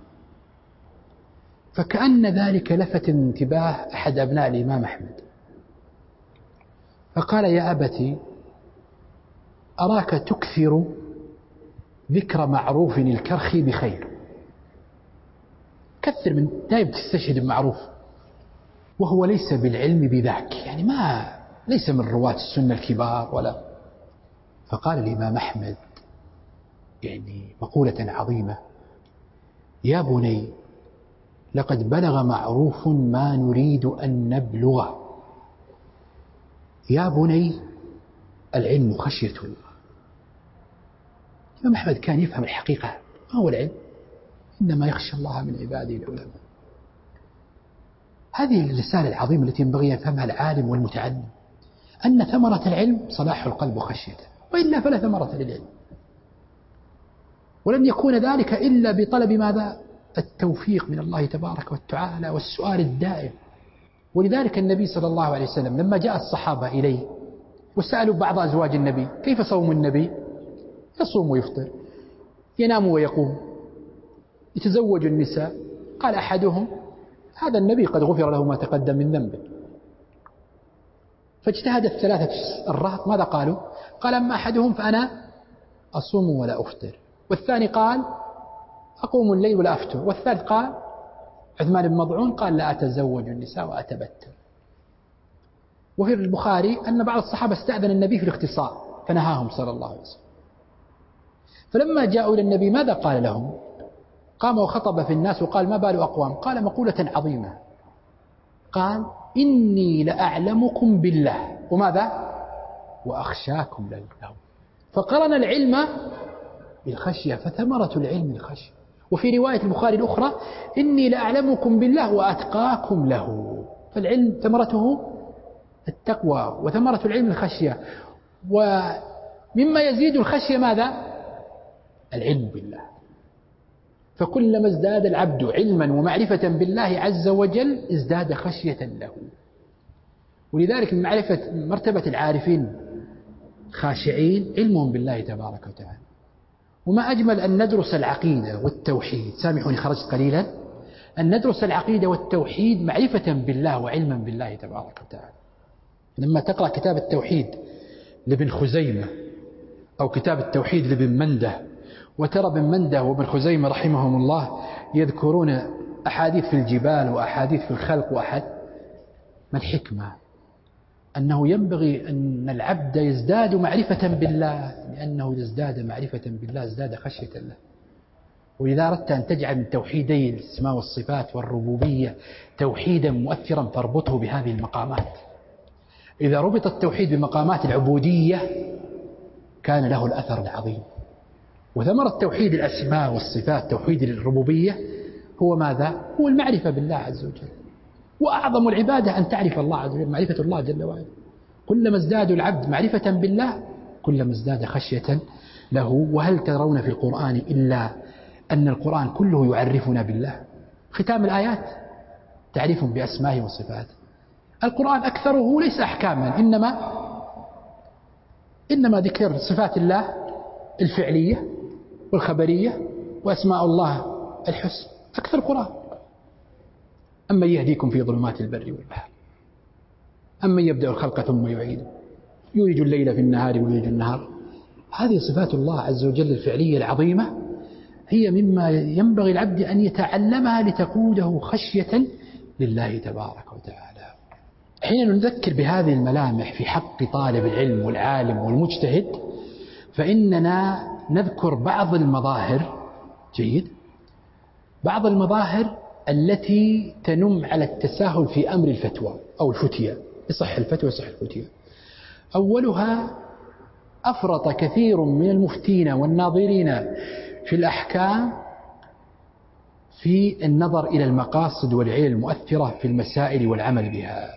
فكأن ذلك لفت انتباه أحد أبناء الإمام أحمد، فقال يا أبتي أراك تكثر ذكر معروف الكرخي بخير، كثر من دائما تستشهد بمعروف، وهو ليس بالعلم بذاك، يعني ليس من رواة السنة الكبار ولا. فقال الإمام أحمد يعني مقولة عظيمة: يا بني لقد بلغ معروف ما نريد أن نبلغه. يا بني العلم خشية الله. الإمام أحمد كان يفهم الحقيقة، ما هو العلم؟ إنما يخشى الله من عباده العلماء. هذه الرسالة العظيمة التي ينبغي أن يفهمها العالم والمتعلم، أن ثمرة العلم صلاح القلب وخشيته، وإلا فلا ثمرة للعلم. ولن يكون ذلك إلا بطلب ماذا؟ التوفيق من الله تبارك وتعالى والسؤال الدائم. ولذلك النبي صلى الله عليه وسلم لما جاء الصحابة إليه وسألوا بعض أزواج النبي كيف صوم النبي؟ يصوم ويفطر، ينام ويقوم، يتزوج النساء. قال أحدهم: هذا النبي قد غفر له ما تقدم من ذنبه. فاجتهد الثلاثة الرهط، ماذا قالوا؟ قال: أما أحدهم فأنا أصوم ولا أفطر، والثاني قال أقوم الليل ولا أفتر، والثالث قال عثمان بن مضعون قال لا أتزوج النساء وأتبتر. وفي البخاري أن بعض الصحابة استأذن النبي في الاختصار فنهاهم صلى الله عليه وسلم. فلما جاءوا إلى النبي ماذا قال لهم؟ قام وخطب في الناس وقال: ما بال أقوام؟ قال مقولة عظيمة، قال: إني لأعلمكم بالله وماذا؟ وأخشاكم له. فقرن العلم بالخشية، فثمرة العلم الخشية. وفي رواية البخاري الأخرى: إني لأعلمكم بالله وأتقاكم له. فالعلم ثمرته التقوى، وثمرة العلم الخشية. ومما يزيد الخشية ماذا؟ العلم بالله. فكلما ازداد العبد علما ومعرفة بالله عز وجل ازداد خشية له. ولذلك من معرفة مرتبة العارفين خاشعين علمهم بالله تبارك وتعالى. وما أجمل أن ندرس العقيدة والتوحيد، سامحوني خرجت قليلا، أن ندرس العقيدة والتوحيد معرفة بالله وعلما بالله تبارك وتعالى. لما تقرأ كتاب التوحيد لابن خزيمة أو كتاب التوحيد لابن منده، وترى ابن منده وابن خزيمة رحمهم الله يذكرون أحاديث في الجبال وأحاديث في الخلق ما الحكمة؟ أنه ينبغي أن العبد يزداد معرفة بالله، لأنه إذا ازداد معرفة بالله ازداد خشية له. وإذا أردت أن تجعل من توحيدي الأسماء والصفات والربوبية توحيدا مؤثرا فاربطه بهذه المقامات. إذا ربط التوحيد بمقامات العبودية كان له الأثر العظيم. وثمرة توحيد الأسماء والصفات توحيد الربوبية هو ماذا؟ هو المعرفة بالله عز وجل. وأعظم العبادة أن تعرف الله عز وجل، معرفة الله جل وعلا. كلما ازداد العبد معرفة بالله كلما ازداد خشية له. وهل ترون في القرآن إلا أن القرآن كله يعرفنا بالله؟ ختام الآيات تعريف بأسمائه وصفاته. القرآن أكثره ليس أحكاما، إنما ذكر صفات الله الفعلية والخبرية وأسماء الله الحسن، أكثر القرآن. أما يهديكم في ظلمات البر والبحر، أما يبدأ الخلق ثم يعيده، يولج الليل في النهار ويولج النهار. هذه صفات الله عز وجل الفعلية العظيمة، هي مما ينبغي العبد أن يتعلمها لتقوده خشية لله تبارك وتعالى. حين نذكر بهذه الملامح في حق طالب العلم والعالم والمجتهد فإننا نذكر بعض المظاهر، جيد، بعض المظاهر التي تنم على التساهل في أمر الفتوى أو الفتية. يصح الفتوى يصح الفتية. أولها أفرط كثير من المفتين والناظرين في الأحكام في النظر إلى المقاصد والعلل المؤثرة في المسائل والعمل بها.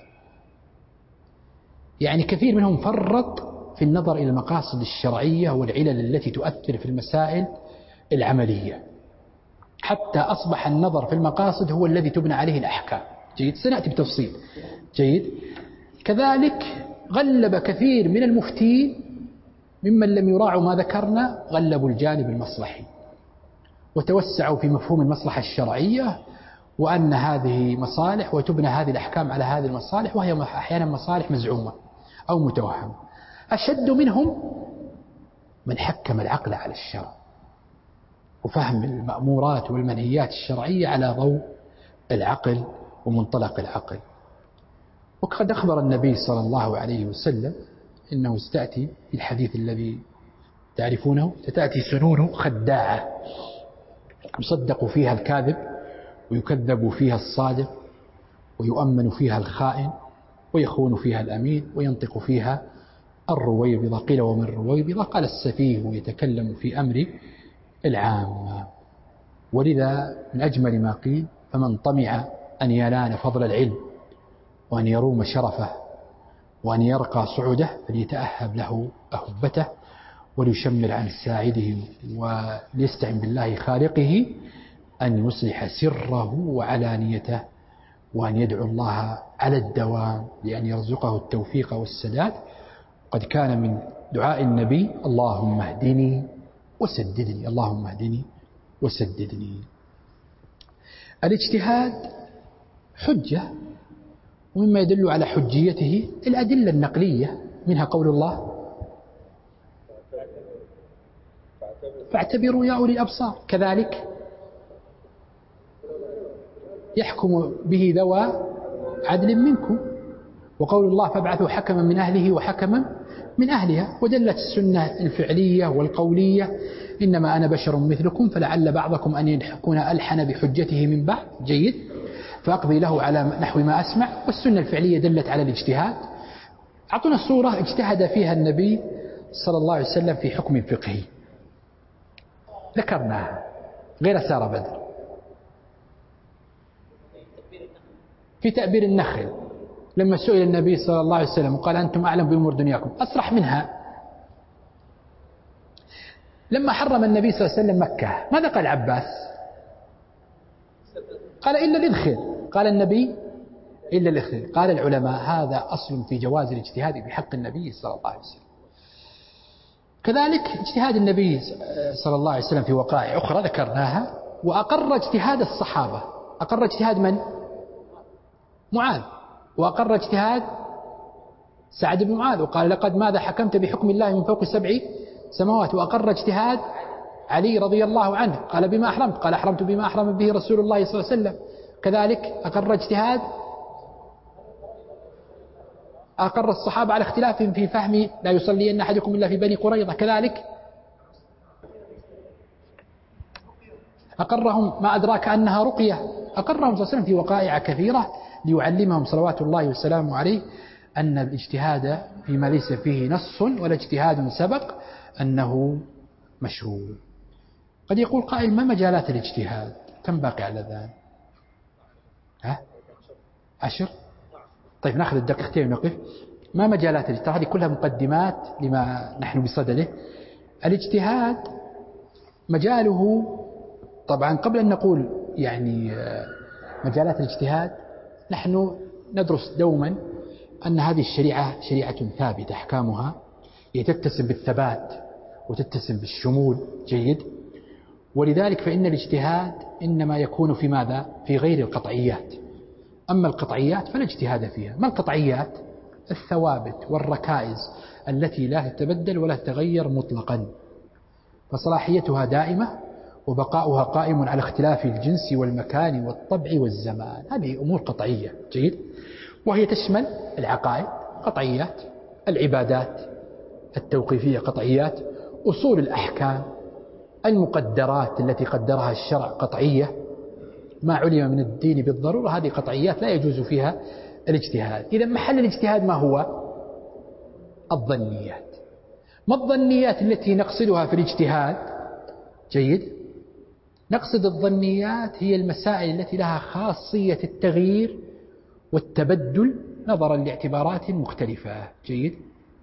يعني كثير منهم فرط في النظر إلى المقاصد الشرعية والعلل التي تؤثر في المسائل العملية، حتى أصبح النظر في المقاصد هو الذي تبنى عليه الأحكام. جيد، سنأتي بتفصيل. جيد. كذلك غلب كثير من المفتين ممن لم يراعوا ما ذكرنا، غلبوا الجانب المصلحي وتوسعوا في مفهوم المصلحة الشرعية، وأن هذه مصالح وتبنى هذه الأحكام على هذه المصالح، وهي أحيانا مصالح مزعومة أو متوهمة. أشد منهم من حكم العقل على الشرع وفهم المأمورات والمنهيات الشرعية على ضوء العقل ومنطلق العقل. وقد أخبر النبي صلى الله عليه وسلم إنه ستأتي في الحديث الذي تعرفونه، ستأتي سنون خداعة يصدق فيها الكاذب ويكذب فيها الصادق ويؤمن فيها الخائن ويخون فيها الأمين وينطق فيها الرويبضة. قيل ومن الرويبضة؟ قال السفيه يتكلم في أمر العامة. ولذا من أجمل ما قيل: فمن طمع أن ينال فضل العلم وأن يروم شرفه وأن يرقى صعوده فليتأهب له أهبته وليشمر عن ساعده وليستعن بالله خالقه أن يصلح سره وعلانيته، وأن يدعو الله على الدوام لأن يرزقه التوفيق والسداد. قد كان من دعاء النبي: اللهم اهدني وسددني، اللهم اهدني وسددني. الاجتهاد حجة، ومما يدل على حجيته الأدلة النقلية، منها قول الله: فاعتبروا يا أولي الأبصار. كذلك يحكم به ذوى عدل منكم، وقول الله: فابعثوا حكما من أهله وحكما من أهلها. ودلت السنة الفعلية والقولية: إنما أنا بشر مثلكم فلعل بعضكم أن يكون ألحن بحجته من بعض. جيد، فأقضي له على نحو ما أسمع. والسنة الفعلية دلت على الاجتهاد. أعطونا صورة اجتهد فيها النبي صلى الله عليه وسلم في حكم فقهي ذكرناها غير سار بدر، في تأبير النخل، لما سئل النبي صلى الله عليه وسلم وقال: أنتم أعلم بأمور دنياكم. أصرح منها لما حرم النبي صلى الله عليه وسلم مكة، ماذا قال عباس؟ قال: إلا الإذخر. قال النبي: إلا الإذخر. قال العلماء: هذا أصل في جواز الاجتهاد بحق النبي صلى الله عليه وسلم. كذلك اجتهاد النبي صلى الله عليه وسلم في وقائع أخرى ذكرناها، وأقر اجتهاد الصحابة. أقر اجتهاد من؟ معاذ. وأقر اجتهاد سعد بن معاذ وقال: لقد ماذا حكمت بحكم الله من فوق 7 سماوات. وأقر اجتهاد علي رضي الله عنه، قال: بما أحرمت؟ قال: أحرمت بما أحرم به رسول الله صلى الله عليه وسلم. كذلك أقر اجتهاد، أقر الصحابة على اختلافهم في فهم لا يصلين أحدكم إلا في بني قريظة. كذلك أقرهم ما أدراك أنها رقية، أقرهم صلى الله عليه وسلم في وقائع كثيرة ليعلمهم صلوات الله وسلامه عليه أن الاجتهاد فيما ليس فيه نص ولا اجتهاد سبق أنه مشروع. قد يقول قائل: ما مجالات الاجتهاد؟ كم باقي على الأذان؟ 10؟ طيب نأخذ الدقيقتين ونقف. ما مجالات الاجتهاد؟ هذه كلها مقدمات لما نحن بصدده. الاجتهاد مجاله، طبعا قبل أن نقول يعني مجالات الاجتهاد، نحن ندرس دوما أن هذه الشريعة شريعة ثابتة، أحكامها تتسم بالثبات وتتسم بالشمول. جيد. ولذلك فإن الاجتهاد إنما يكون في ماذا؟ في غير القطعيات. أما القطعيات فلا اجتهاد فيها. ما القطعيات؟ الثوابت والركائز التي لا تتبدل ولا تتغير مطلقا، فصلاحيتها دائمة وبقاؤها قائم على اختلاف الجنس والمكان والطبع والزمان. هذه أمور قطعية. جيد. وهي تشمل العقائد قطعيات، العبادات التوقيفية قطعيات، أصول الأحكام، المقدرات التي قدرها الشرع قطعية، ما علم من الدين بالضرورة هذه قطعيات لا يجوز فيها الاجتهاد. إذا محل الاجتهاد ما هو؟ الظنيات. ما الظنيات التي نقصدها في الاجتهاد؟ جيد. نقصد الظنيات هي المسائل التي لها خاصية التغيير والتبدل نظرا لاعتبارات مختلفة. جيد.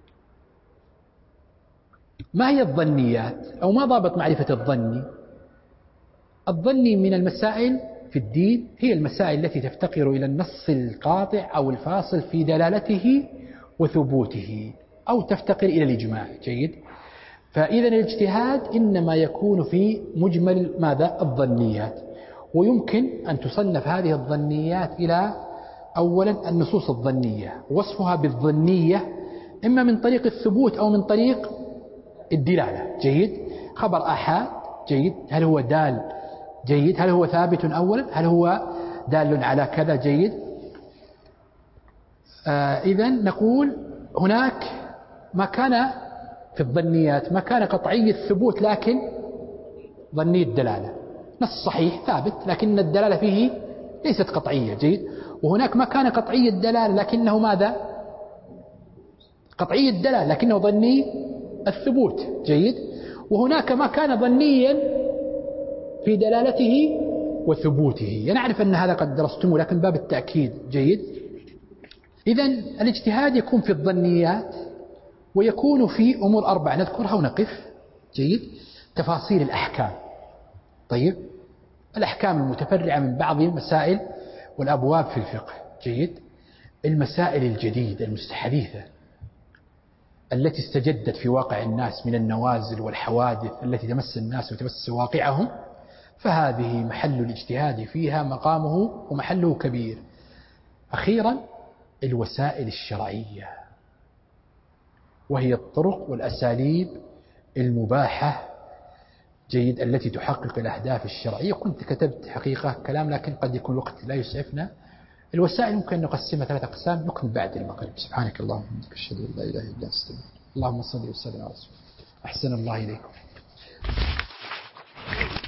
ما هي الظنيات أو ما ضابط معرفة الظني؟ الظني من المسائل في الدين هي المسائل التي تفتقر إلى النص القاطع أو الفاصل في دلالته وثبوته، أو تفتقر إلى الإجماع. جيد. فإذا الاجتهاد إنما يكون في مجمل ماذا؟ الظنيات. ويمكن أن تصنف هذه الظنيات إلى أولا النصوص الظنية، وصفها بالظنية إما من طريق الثبوت أو من طريق الدلالة. جيد. خبر آحاد. جيد. هل هو دال؟ جيد. هل هو ثابت أولا؟ هل هو دال على كذا؟ جيد. إذن نقول هناك ما كان في الظنيات ما كان قطعي الثبوت لكن ظني الدلالة، نص صحيح ثابت لكن الدلالة فيه ليست قطعية. جيد. وهناك ما كان قطعي الدلالة لكنه ماذا؟ قطعي الدلالة لكنه ظني الثبوت. جيد. وهناك ما كان ظنيا في دلالته وثبوته. نعرف أن هذا قد درستمه لكن باب التأكيد. جيد. إذن الاجتهاد يكون في الظنيات ويكون في أمور 4 نذكرها ونقف. جيد. تفاصيل الأحكام. طيب. الأحكام المتفرعة من بعض المسائل والأبواب في الفقه. جيد. المسائل الجديدة المستحديثة التي استجدت في واقع الناس من النوازل والحوادث التي تمس الناس وتمس واقعهم، فهذه محل الاجتهاد فيها مقامه ومحله كبير. أخيرا الوسائل الشرعية، وهي الطرق والأساليب المباحة. جيد. التي تحقق الأهداف الشرعية. كنت كتبت حقيقة كلام لكن قد يكون الوقت لا يسعفنا. الوسائل ممكن نقسمها 3 أقسام، نكمل بعد المغرب. سبحانك اللهم وبحمدك أشهد أن لا إله إلا أنت أستغفرك. اللهم صل وسلم على رسولك. أحسن الله إليكم.